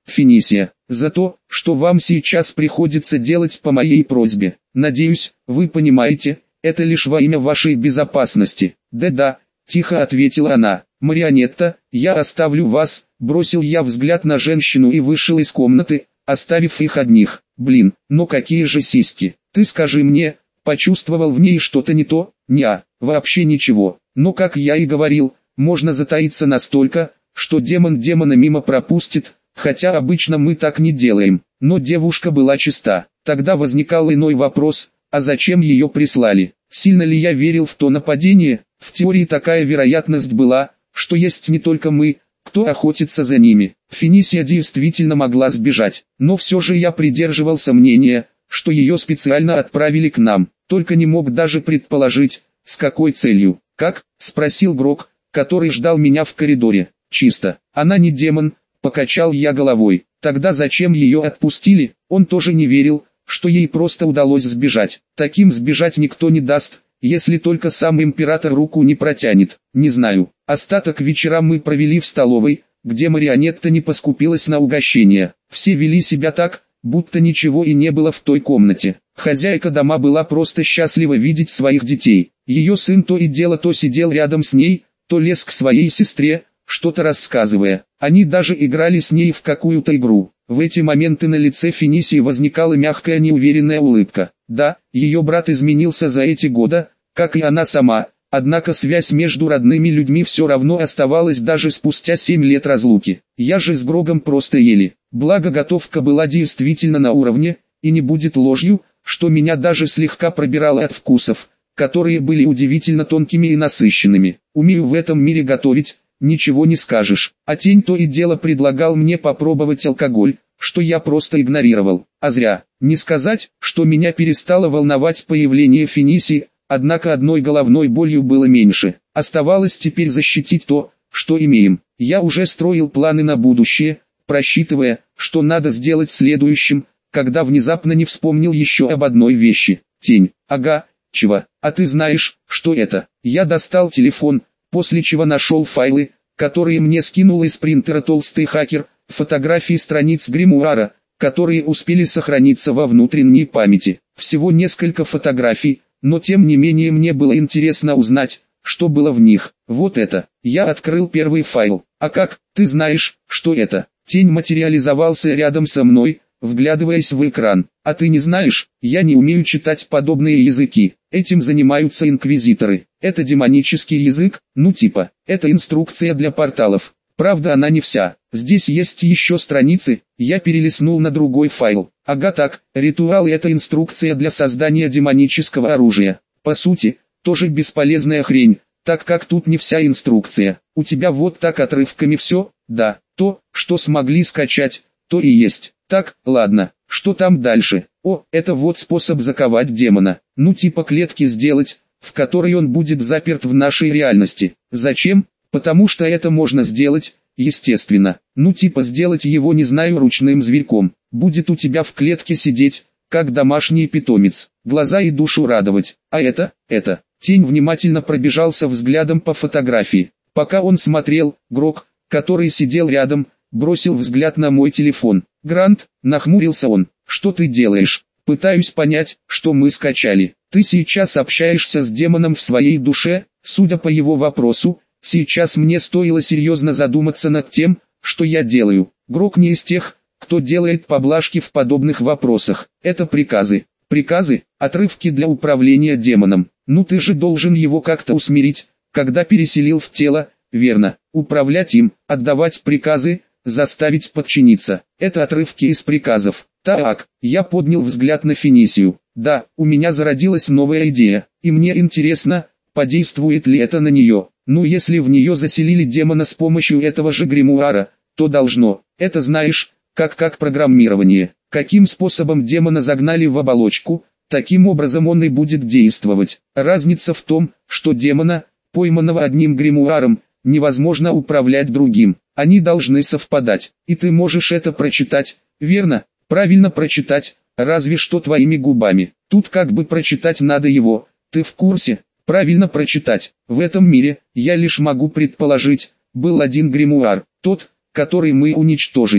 Финисия, за то, что вам сейчас приходится делать по моей просьбе. Надеюсь, вы понимаете, это лишь во имя вашей безопасности. Да-да, тихо ответила она. Марионетта, я оставлю вас, бросил я взгляд на женщину и вышел из комнаты, оставив их одних. Блин, но какие же сиськи, ты скажи мне, почувствовал в ней что-то не то? Неа, вообще ничего, но как я и говорил, можно затаиться настолько, что демон демона мимо пропустит, хотя обычно мы так не делаем, но девушка была чиста. Тогда возникал иной вопрос, а зачем ее прислали? Сильно ли я верил в то нападение? В теории такая вероятность была, что есть не только мы, кто охотится за ними. Финисия действительно могла сбежать, но все же я придерживался мнения, что ее специально отправили к нам, только не мог даже предположить, с какой целью. «Как?» – спросил Грок, который ждал меня в коридоре. «Чисто. Она не демон», – покачал я головой. «Тогда зачем ее отпустили?» Он тоже не верил, что ей просто удалось сбежать. Таким сбежать никто не даст, если только сам император руку не протянет. Не знаю. Остаток вечера мы провели в столовой, где Марионетта не поскупилась на угощение. Все вели себя так, будто ничего и не было в той комнате. Хозяйка дома была просто счастлива видеть своих детей. Ее сын то и дело то сидел рядом с ней, то лез к своей сестре, что-то рассказывая. Они даже играли с ней в какую-то игру. В эти моменты на лице Финисии возникала мягкая неуверенная улыбка. Да, ее брат изменился за эти годы, как и она сама, однако связь между родными людьми все равно оставалась даже спустя семь лет разлуки. Я же с Грогом просто ели. Благо готовка была действительно на уровне, и не будет ложью, что меня даже слегка пробирало от вкусов, которые были удивительно тонкими и насыщенными. Умею в этом мире готовить, ничего не скажешь. А Тень то и дело предлагал мне попробовать алкоголь, что я просто игнорировал. А зря. Не сказать, что меня перестало волновать появление Финисии, однако одной головной болью было меньше. Оставалось теперь защитить то, что имеем. Я уже строил планы на будущее, просчитывая, что надо сделать следующим, когда внезапно не вспомнил еще об одной вещи. Тень. Ага, чего? А ты знаешь, что это? Я достал телефон, после чего нашел файлы, которые мне скинул из принтера толстый хакер, фотографии страниц гримуара, которые успели сохраниться во внутренней памяти. Всего несколько фотографий, но тем не менее мне было интересно узнать, что было в них. Вот это. Я открыл первый файл. А как, ты знаешь, что это? Тень материализовался рядом со мной, вглядываясь в экран. А ты не знаешь, я не умею читать подобные языки. Этим занимаются инквизиторы. Это демонический язык, ну типа, это инструкция для порталов. Правда, она не вся. Здесь есть еще страницы, я перелистнул на другой файл. Ага так, ритуал — это инструкция для создания демонического оружия. По сути, тоже бесполезная хрень, так как тут не вся инструкция. У тебя вот так отрывками все, да, то, что смогли скачать, то и есть. Так, ладно, что там дальше? О, это вот способ заковать демона. Ну типа клетки сделать, в которой он будет заперт в нашей реальности. Зачем? Потому что это можно сделать, естественно. Ну типа сделать его, не знаю, ручным зверьком. Будет у тебя в клетке сидеть, как домашний питомец. Глаза и душу радовать. А это, это. Тень внимательно пробежался взглядом по фотографии. Пока он смотрел, Грок, который сидел рядом, бросил взгляд на мой телефон. «Грант», — нахмурился он, — «что ты делаешь?» «Пытаюсь понять, что мы скачали. Ты сейчас общаешься с демоном в своей душе?» Судя по его вопросу, сейчас мне стоило серьезно задуматься над тем, что я делаю. Грок не из тех, кто делает поблажки в подобных вопросах. Это приказы. Приказы — отрывки для управления демоном. Ну ты же должен его как-то усмирить, когда переселил в тело, верно? Управлять им, отдавать приказы, заставить подчиниться. Это отрывки из приказов. Так, я поднял взгляд на Финисию. Да, у меня зародилась новая идея, и мне интересно, подействует ли это на нее. Ну если в нее заселили демона с помощью этого же гримуара, то должно. Это знаешь, как как программирование. Каким способом демона загнали в оболочку, таким образом он и будет действовать. Разница в том, что демона, пойманного одним гримуаром, невозможно управлять другим. Они должны совпадать. И ты можешь это прочитать, верно? Правильно прочитать, разве что твоими губами. Тут как бы прочитать надо его, ты в курсе? Правильно прочитать. В этом мире, я лишь могу предположить, был один гримуар, тот, который мы уничтожили.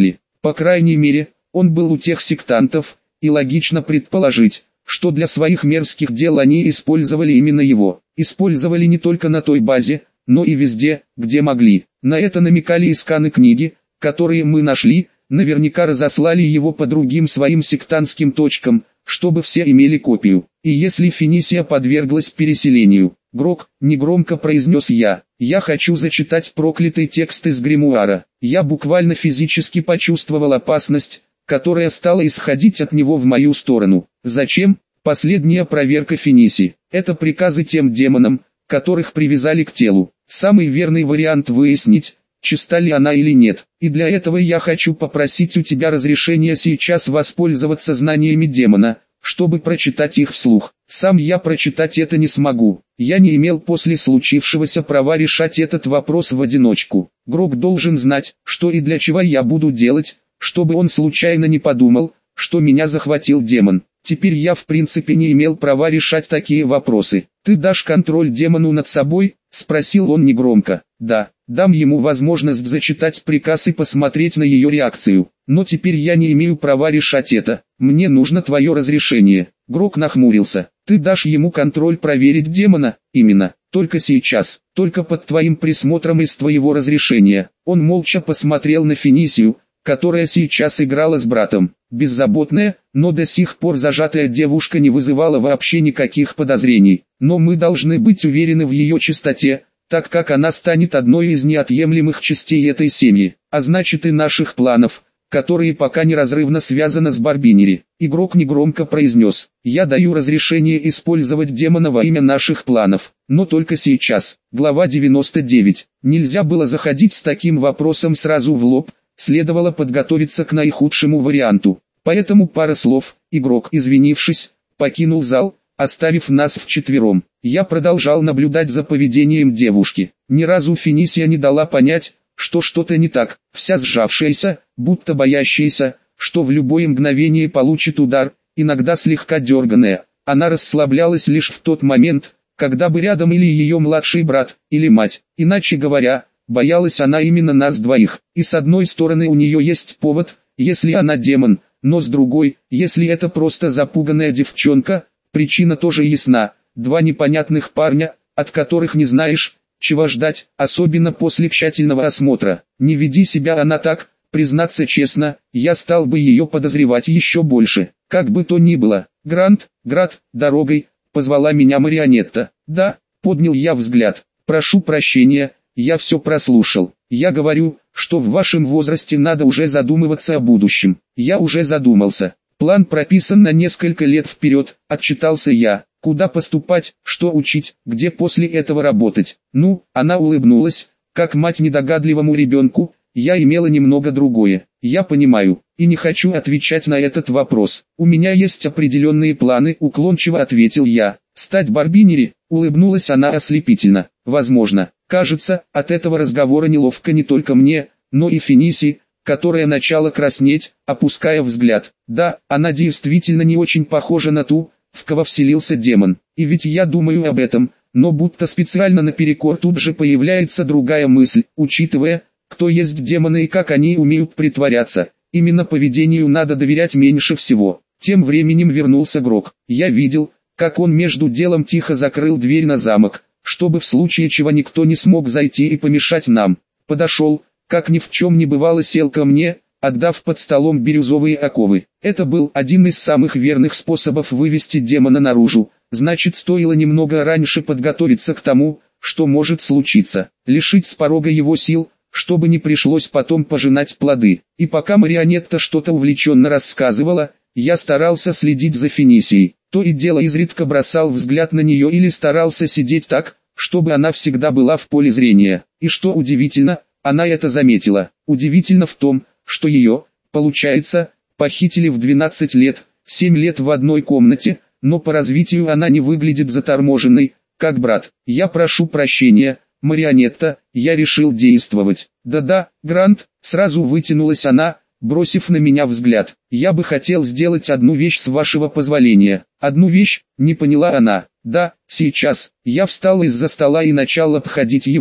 По крайней мере, он был у тех сектантов, и логично предположить, что для своих мерзких дел они использовали именно его. Использовали не только на той базе, но и везде, где могли. На это намекали и сканы книги, которые мы нашли, наверняка разослали его по другим своим сектантским точкам, чтобы все имели копию. И если Финисия подверглась переселению, Грок, негромко произнес я, я хочу зачитать проклятый текст из гримуара. Я буквально физически почувствовал опасность, которая стала исходить от него в мою сторону. Зачем? Последняя проверка Финиси. Это приказы тем демонам, которых привязали к телу. Самый верный вариант выяснить, чиста ли она или нет. И для этого я хочу попросить у тебя разрешения сейчас воспользоваться знаниями демона, чтобы прочитать их вслух. Сам я прочитать это не смогу. Я не имел после случившегося права решать этот вопрос в одиночку. Грок должен знать, что и для чего я буду делать, чтобы он случайно не подумал, что меня захватил демон. Теперь я в принципе не имел права решать такие вопросы. «Ты дашь контроль демону над собой?» – спросил он негромко. «Да, дам ему возможность зачитать приказ и посмотреть на ее реакцию. Но теперь я не имею права решать это. Мне нужно твое разрешение». Грок нахмурился. «Ты дашь ему контроль проверить демона?» «Именно. Только сейчас. Только под твоим присмотром и с твоего разрешения». Он молча посмотрел на Финисию, которая сейчас играла с братом. Беззаботная, но до сих пор зажатая девушка не вызывала вообще никаких подозрений. Но мы должны быть уверены в ее чистоте, так как она станет одной из неотъемлемых частей этой семьи, а значит и наших планов, которые пока неразрывно связаны с Барбинери. Игрок негромко произнес: «Я даю разрешение использовать демона во имя наших планов, но только сейчас». Глава девяносто девять. Нельзя было заходить с таким вопросом сразу в лоб, следовало подготовиться к наихудшему варианту. Поэтому пара слов, игрок, извинившись, покинул зал, оставив нас вчетвером. Я продолжал наблюдать за поведением девушки. Ни разу Финисия не дала понять, что что-то не так, вся сжавшаяся, будто боящаяся, что в любое мгновение получит удар, иногда слегка дерганная. Она расслаблялась лишь в тот момент, когда бы рядом или ее младший брат, или мать. Иначе говоря, боялась она именно нас двоих. И с одной стороны у нее есть повод, если она демон, но с другой, если это просто запуганная девчонка, причина тоже ясна. Два непонятных парня, от которых не знаешь, чего ждать, особенно после тщательного осмотра. Не веди себя она так, признаться честно, я стал бы ее подозревать еще больше. Как бы то ни было, Грант, Град, дорогой, позвала меня марионетта. Да, поднял я взгляд. Прошу прощения, я все прослушал. Я говорю, что в вашем возрасте надо уже задумываться о будущем. Я уже задумался. План прописан на несколько лет вперед, отчитался я. Куда поступать, что учить, где после этого работать. Ну, она улыбнулась, как мать недогадливому ребенку. Я имела немного другое. Я понимаю, и не хочу отвечать на этот вопрос. У меня есть определенные планы, уклончиво ответил я. Стать Барбинери, улыбнулась она ослепительно. Возможно. Кажется, от этого разговора неловко не только мне, но и Финиси, которая начала краснеть, опуская взгляд. Да, она действительно не очень похожа на ту, в кого вселился демон. И ведь я думаю об этом, но будто специально наперекор тут же появляется другая мысль, учитывая, кто есть демоны и как они умеют притворяться. Именно поведению надо доверять меньше всего. Тем временем вернулся Грок. Я видел, как он между делом тихо закрыл дверь на замок, чтобы в случае чего никто не смог зайти и помешать нам. Подошел, как ни в чем не бывало, сел ко мне, отдав под столом бирюзовые оковы. Это был один из самых верных способов вывести демона наружу, значит стоило немного раньше подготовиться к тому, что может случиться, лишить с порога его сил, чтобы не пришлось потом пожинать плоды. И пока марионетта что-то увлеченно рассказывала, я старался следить за Финисией. То и дело изредка бросал взгляд на нее или старался сидеть так, чтобы она всегда была в поле зрения. И что удивительно, она это заметила. Удивительно в том, что ее, получается, похитили в двенадцать лет, семь лет в одной комнате, но по развитию она не выглядит заторможенной, как брат. Я прошу прощения, марионетта, я решил действовать. Да-да, Грант, сразу вытянулась она, бросив на меня взгляд. Я бы хотел сделать одну вещь с вашего позволения. Одну вещь, не поняла она. Да, сейчас. Я встал из-за стола и начал обходить его,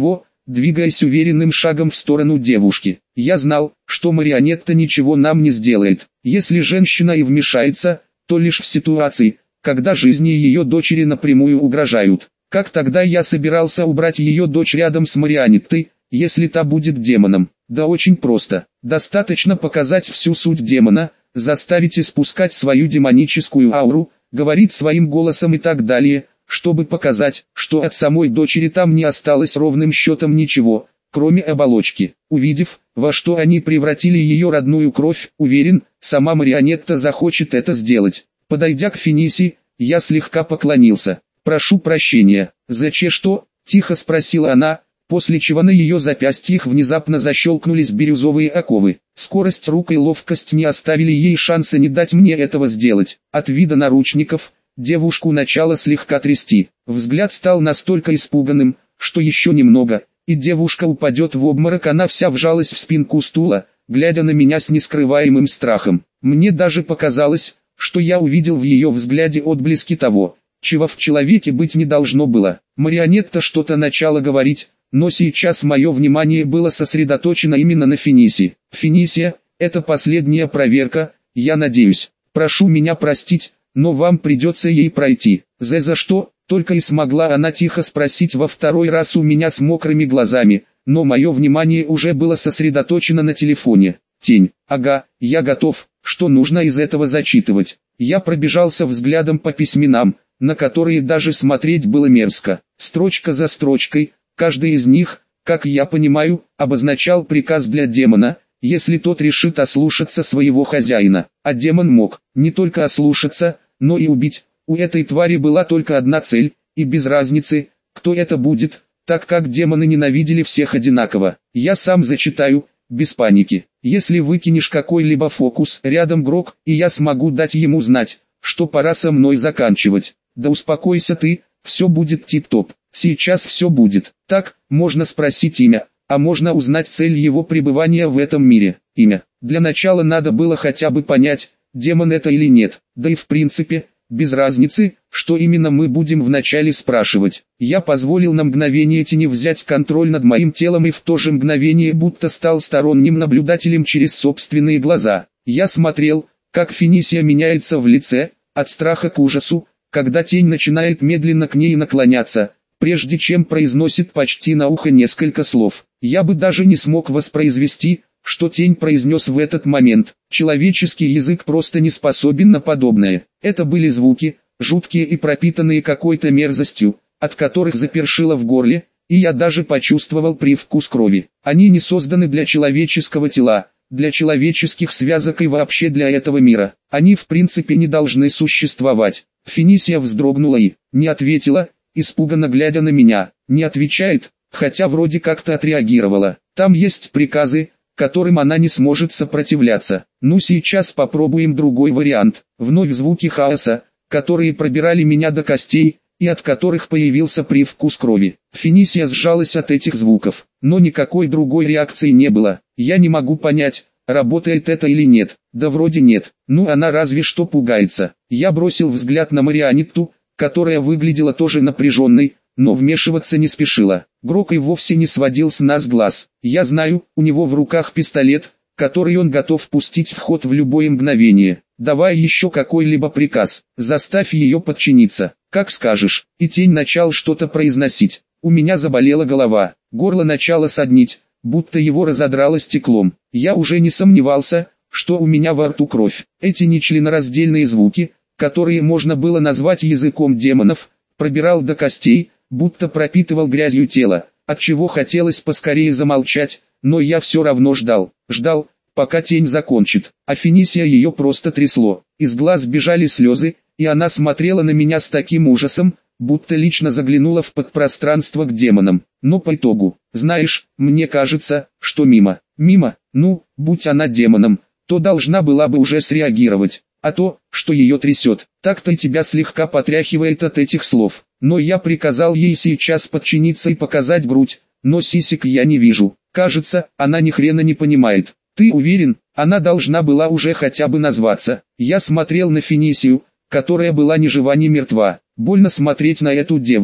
двигаясь уверенным шагом в сторону девушки. Я знал, что марионетка ничего нам не сделает. Если женщина и вмешается, то лишь в ситуации, когда жизни ее дочери напрямую угрожают. Как тогда я собирался убрать ее дочь рядом с марионеткой, если та будет демоном? Да очень просто. Достаточно показать всю суть демона, заставить испускать свою демоническую ауру, говорить своим голосом и так далее, чтобы показать, что от самой дочери там не осталось ровным счетом ничего, кроме оболочки. Увидев, во что они превратили ее родную кровь, уверен, сама марионетка захочет это сделать. Подойдя к Финисе, я слегка поклонился. «Прошу прощения, за че что?» – тихо спросила она, после чего на ее запястьях внезапно защелкнулись бирюзовые оковы. Скорость рук и ловкость не оставили ей шанса не дать мне этого сделать. От вида наручников девушку начало слегка трясти. Взгляд стал настолько испуганным, что еще немного, и девушка упадет в обморок. Она вся вжалась в спинку стула, глядя на меня с нескрываемым страхом. Мне даже показалось, что я увидел в ее взгляде отблески того, чего в человеке быть не должно было. Марионетка что-то начала говорить, но сейчас мое внимание было сосредоточено именно на Финисе. «Финисия, это последняя проверка, я надеюсь. Прошу меня простить, но вам придется ей пройти». «За за что?» — только и смогла она тихо спросить во второй раз у меня с мокрыми глазами, но мое внимание уже было сосредоточено на телефоне. Тень. Ага, я готов, что нужно из этого зачитывать. Я пробежался взглядом по письменам, на которые даже смотреть было мерзко. Строчка за строчкой, каждый из них, как я понимаю, обозначал приказ для демона, если тот решит ослушаться своего хозяина. А демон мог не только ослушаться, но и убить. У этой твари была только одна цель, и без разницы, кто это будет, так как демоны ненавидели всех одинаково. Я сам зачитаю, без паники. Если выкинешь какой-либо фокус рядом Грок, и я смогу дать ему знать, что пора со мной заканчивать. Да успокойся ты, все будет тип-топ. Сейчас все будет. Так, можно спросить имя, а можно узнать цель его пребывания в этом мире. Имя. Для начала надо было хотя бы понять, демон это или нет. Да и в принципе, без разницы, что именно мы будем вначале спрашивать. Я позволил на мгновение тени взять контроль над моим телом и в то же мгновение будто стал сторонним наблюдателем через собственные глаза. Я смотрел, как Финисия меняется в лице, от страха к ужасу, когда тень начинает медленно к ней наклоняться, прежде чем произносит почти на ухо несколько слов. Я бы даже не смог воспроизвести, что тень произнес в этот момент. Человеческий язык просто не способен на подобное. Это были звуки, жуткие и пропитанные какой-то мерзостью, от которых запершило в горле, и я даже почувствовал привкус крови. Они не созданы для человеческого тела, для человеческих связок и вообще для этого мира. Они в принципе не должны существовать. Финисия вздрогнула и не ответила, испуганно глядя на меня. Не отвечает, хотя вроде как-то отреагировала. Там есть приказы, которым она не сможет сопротивляться. Ну сейчас попробуем другой вариант. Вновь звуки хаоса, которые пробирали меня до костей, и от которых появился привкус крови. Финисия сжалась от этих звуков, но никакой другой реакции не было. Я не могу понять, работает это или нет. Да вроде нет. Ну она разве что пугается. Я бросил взгляд на марионетту, которая выглядела тоже напряженной, но вмешиваться не спешила. Грок и вовсе не сводил с нас глаз. Я знаю, у него в руках пистолет, который он готов пустить в ход в любое мгновение. Давай еще какой-либо приказ, заставь ее подчиниться. Как скажешь. И тень начал что-то произносить. У меня заболела голова, горло начало саднить, будто его разодрало стеклом. Я уже не сомневался, что у меня во рту кровь. Эти нечленораздельные звуки, которые можно было назвать языком демонов, пробирал до костей, будто пропитывал грязью тело, отчего хотелось поскорее замолчать, но я все равно ждал, ждал, пока тень закончит. А Финисия ее просто трясло, из глаз бежали слезы, и она смотрела на меня с таким ужасом, будто лично заглянула в подпространство к демонам. Но по итогу, знаешь, мне кажется, что мимо, мимо, ну, будь она демоном, то должна была бы уже среагировать. А то, что ее трясет, так-то тебя слегка потряхивает от этих слов. Но я приказал ей сейчас подчиниться и показать грудь, но сисек я не вижу. Кажется, она ни хрена не понимает. Ты уверен, она должна была уже хотя бы назваться. Я смотрел на Финисию, которая была ни жива ни мертва. Больно смотреть на эту девушку.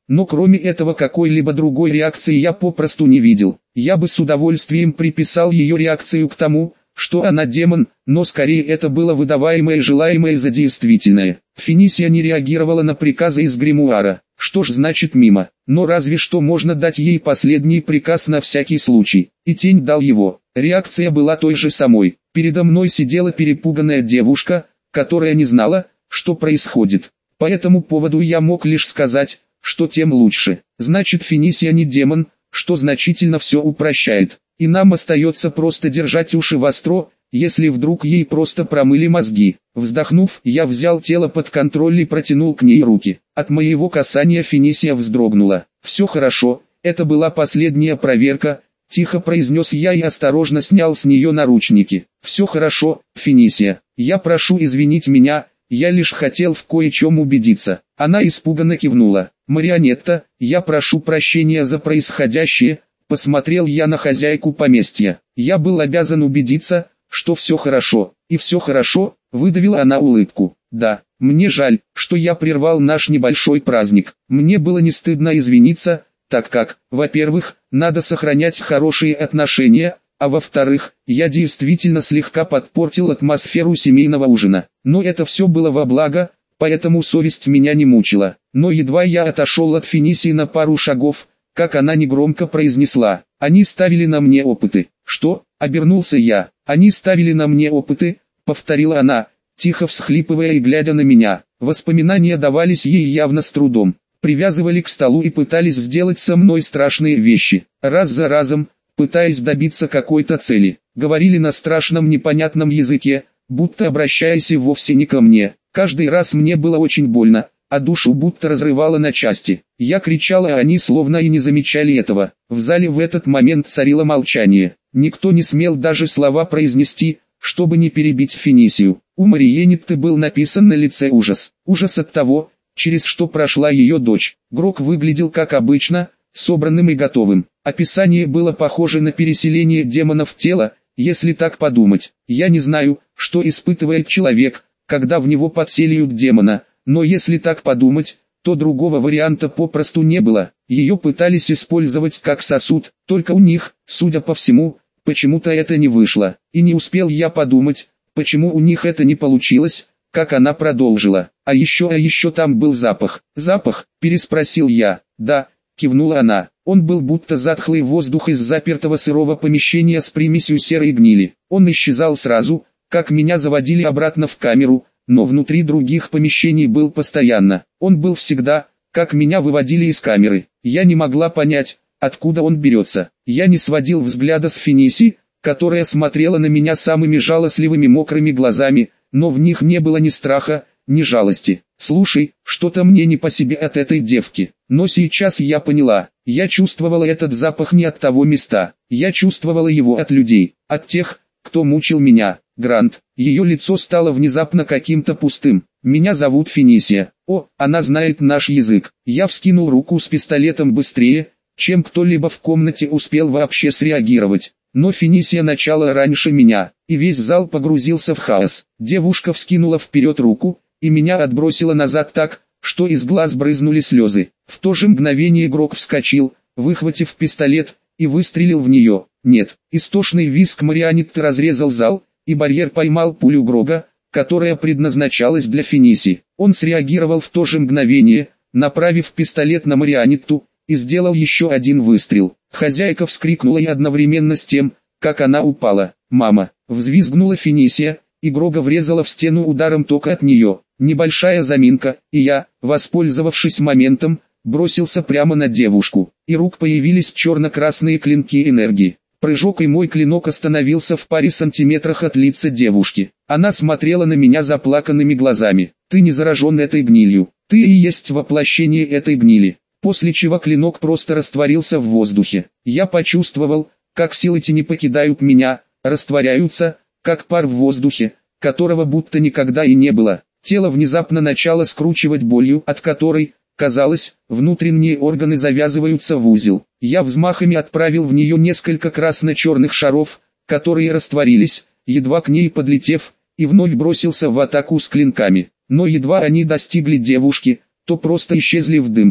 но кроме этого какой-либо другой реакции я попросту не видел. Я бы с удовольствием приписал ее реакцию к тому, что она демон, но скорее это было выдаваемое желаемое за действительное. Финисия не реагировала на приказы из гримуара. Что ж значит мимо? Но разве что можно дать ей последний приказ на всякий случай. И тень дал его. Реакция была той же самой. Передо мной сидела перепуганная девушка, которая не знала, что происходит. По этому поводу я мог лишь сказать, что тем лучше. Значит, Финисия не демон, что значительно все упрощает. И нам остается просто держать уши востро, если вдруг ей просто промыли мозги. Вздохнув, я взял тело под контроль и протянул к ней руки. От моего касания Финисия вздрогнула. «Все хорошо, это была последняя проверка», — тихо произнес я и осторожно снял с нее наручники. «Все хорошо, Финисия, я прошу извинить меня, я лишь хотел в кое-чем убедиться». Она испуганно кивнула. «Марионетта, я прошу прощения за происходящее», — посмотрел я на хозяйку поместья. «Я был обязан убедиться, что все хорошо». «И все хорошо», — выдавила она улыбку. «Да, мне жаль, что я прервал наш небольшой праздник. Мне было не стыдно извиниться, так как, во-первых, надо сохранять хорошие отношения, а во-вторых, я действительно слегка подпортил атмосферу семейного ужина. Но это все было во благо, поэтому совесть меня не мучила. Но едва я отошел от Финисии на пару шагов, как она негромко произнесла: «Они ставили на мне опыты». «Что?» — обернулся я. «Они ставили на мне опыты», — повторила она, тихо всхлипывая и глядя на меня. Воспоминания давались ей явно с трудом. Привязывали к столу и пытались сделать со мной страшные вещи. Раз за разом, пытаясь добиться какой-то цели. Говорили на страшном непонятном языке, будто обращаясь и вовсе не ко мне. Каждый раз мне было очень больно, а душу будто разрывало на части. Я кричал, а они словно и не замечали этого. В зале в этот момент царило молчание. Никто не смел даже слова произнести, чтобы не перебить Финисию. У Мариенетты был написан на лице ужас. Ужас от того, через что прошла ее дочь. Грок выглядел как обычно, собранным и готовым. Описание было похоже на переселение демона в тело, если так подумать. Я не знаю, что испытывает человек, когда в него подселяют демона, но если так подумать, то другого варианта попросту не было. Ее пытались использовать как сосуд, только у них, судя по всему, почему-то это не вышло. И не успел я подумать, почему у них это не получилось, как она продолжила. А еще, а еще там был запах. «Запах?» – переспросил я. «Да», – кивнула она. Он был будто затхлый воздух из запертого сырого помещения с примесью серой гнили. Он исчезал сразу, как меня заводили обратно в камеру, но внутри других помещений был постоянно. Он был всегда, как меня выводили из камеры. Я не могла понять, откуда он берется. Я не сводил взгляда с Финиси, которая смотрела на меня самыми жалостливыми мокрыми глазами, но в них не было ни страха, ни жалости. «Слушай, что-то мне не по себе от этой девки». Но сейчас я поняла, я чувствовала этот запах не от того места, я чувствовала его от людей, от тех, кто мучил меня. Грант. Ее лицо стало внезапно каким-то пустым. «Меня зовут Финисия». «О, она знает наш язык». Я вскинул руку с пистолетом быстрее, чем кто-либо в комнате успел вообще среагировать. Но Финисия начала раньше меня, и весь зал погрузился в хаос. Девушка вскинула вперед руку, и меня отбросило назад так, что из глаз брызнули слезы. В то же мгновение игрок вскочил, выхватив пистолет, и выстрелил в нее. Нет, истошный визг Марианетты разрезал зал, и барьер поймал пулю Грога, которая предназначалась для Финиси. Он среагировал в то же мгновение, направив пистолет на Марианетту, и сделал еще один выстрел. Хозяйка вскрикнула и одновременно с тем, как она упала. «Мама!» — взвизгнула Финисия, и Грога врезала в стену ударом тока от нее. Небольшая заминка, и я, воспользовавшись моментом, бросился прямо на девушку. И рук появились черно-красные клинки энергии. Прыжок, и мой клинок остановился в паре сантиметрах от лица девушки. Она смотрела на меня заплаканными глазами. «Ты не заражен этой гнилью. Ты и есть воплощение этой гнили». После чего клинок просто растворился в воздухе. Я почувствовал, как силы тени покидают меня, растворяются, как пар в воздухе, которого будто никогда и не было. Тело внезапно начало скручивать болью, от которой, казалось, внутренние органы завязываются в узел. Я взмахами отправил в нее несколько красно-черных шаров, которые растворились, едва к ней подлетев, и вновь бросился в атаку с клинками. Но едва они достигли девушки, то просто исчезли в дымке.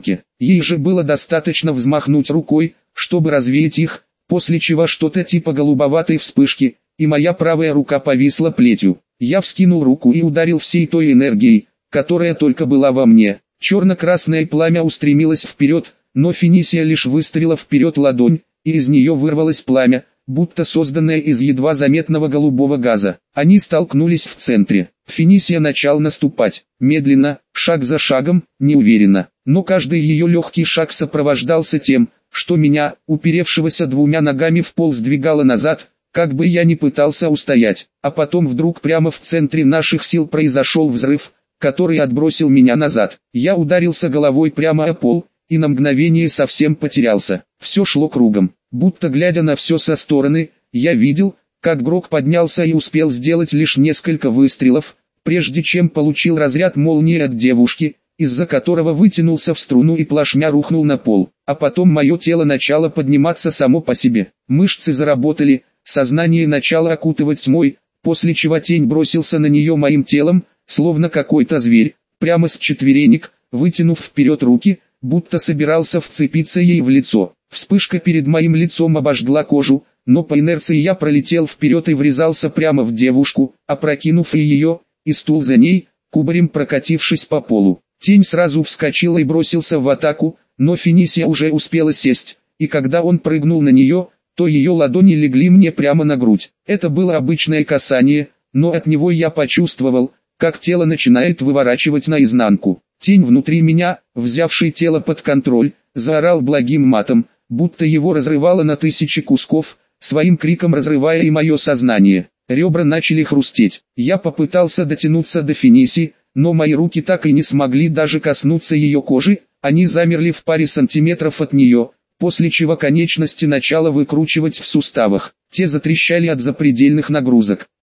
Ей же было достаточно взмахнуть рукой, чтобы развеять их, после чего что-то типа голубоватой вспышки, и моя правая рука повисла плетью. Я вскинул руку и ударил всей той энергией, которая только была во мне. Черно-красное пламя устремилось вперед, но Финисия лишь выставила вперед ладонь, и из нее вырвалось пламя, будто созданное из едва заметного голубого газа. Они столкнулись в центре. Финисия начал наступать, медленно, шаг за шагом, неуверенно. Но каждый ее легкий шаг сопровождался тем, что меня, уперевшегося двумя ногами в пол, сдвигало назад, как бы я ни пытался устоять. А потом вдруг прямо в центре наших сил произошел взрыв, который отбросил меня назад. Я ударился головой прямо о пол, и на мгновение совсем потерялся. Все шло кругом. Будто глядя на все со стороны, я видел, как Грок поднялся и успел сделать лишь несколько выстрелов, прежде чем получил разряд молнии от девушки, из-за которого вытянулся в струну и плашмя рухнул на пол. А потом мое тело начало подниматься само по себе. Мышцы заработали, сознание начало окутывать тьмой, после чего тень бросился на нее моим телом, словно какой-то зверь, прямо с четверенек, вытянув вперед руки, будто собирался вцепиться ей в лицо. Вспышка перед моим лицом обожгла кожу, но по инерции я пролетел вперед и врезался прямо в девушку, опрокинув и ее, и стул за ней, кубарем прокатившись по полу. Тень сразу вскочила и бросился в атаку, но Финисия уже успела сесть, и когда он прыгнул на нее, то ее ладони легли мне прямо на грудь. Это было обычное касание, но от него я почувствовал, как тело начинает выворачивать наизнанку. Тень внутри меня, взявший тело под контроль, заорал благим матом, будто его разрывало на тысячи кусков, своим криком разрывая и мое сознание. Ребра начали хрустеть. Я попытался дотянуться до Финисии, но мои руки так и не смогли даже коснуться ее кожи, они замерли в паре сантиметров от нее, после чего конечности начало выкручивать в суставах. Те затрещали от запредельных нагрузок.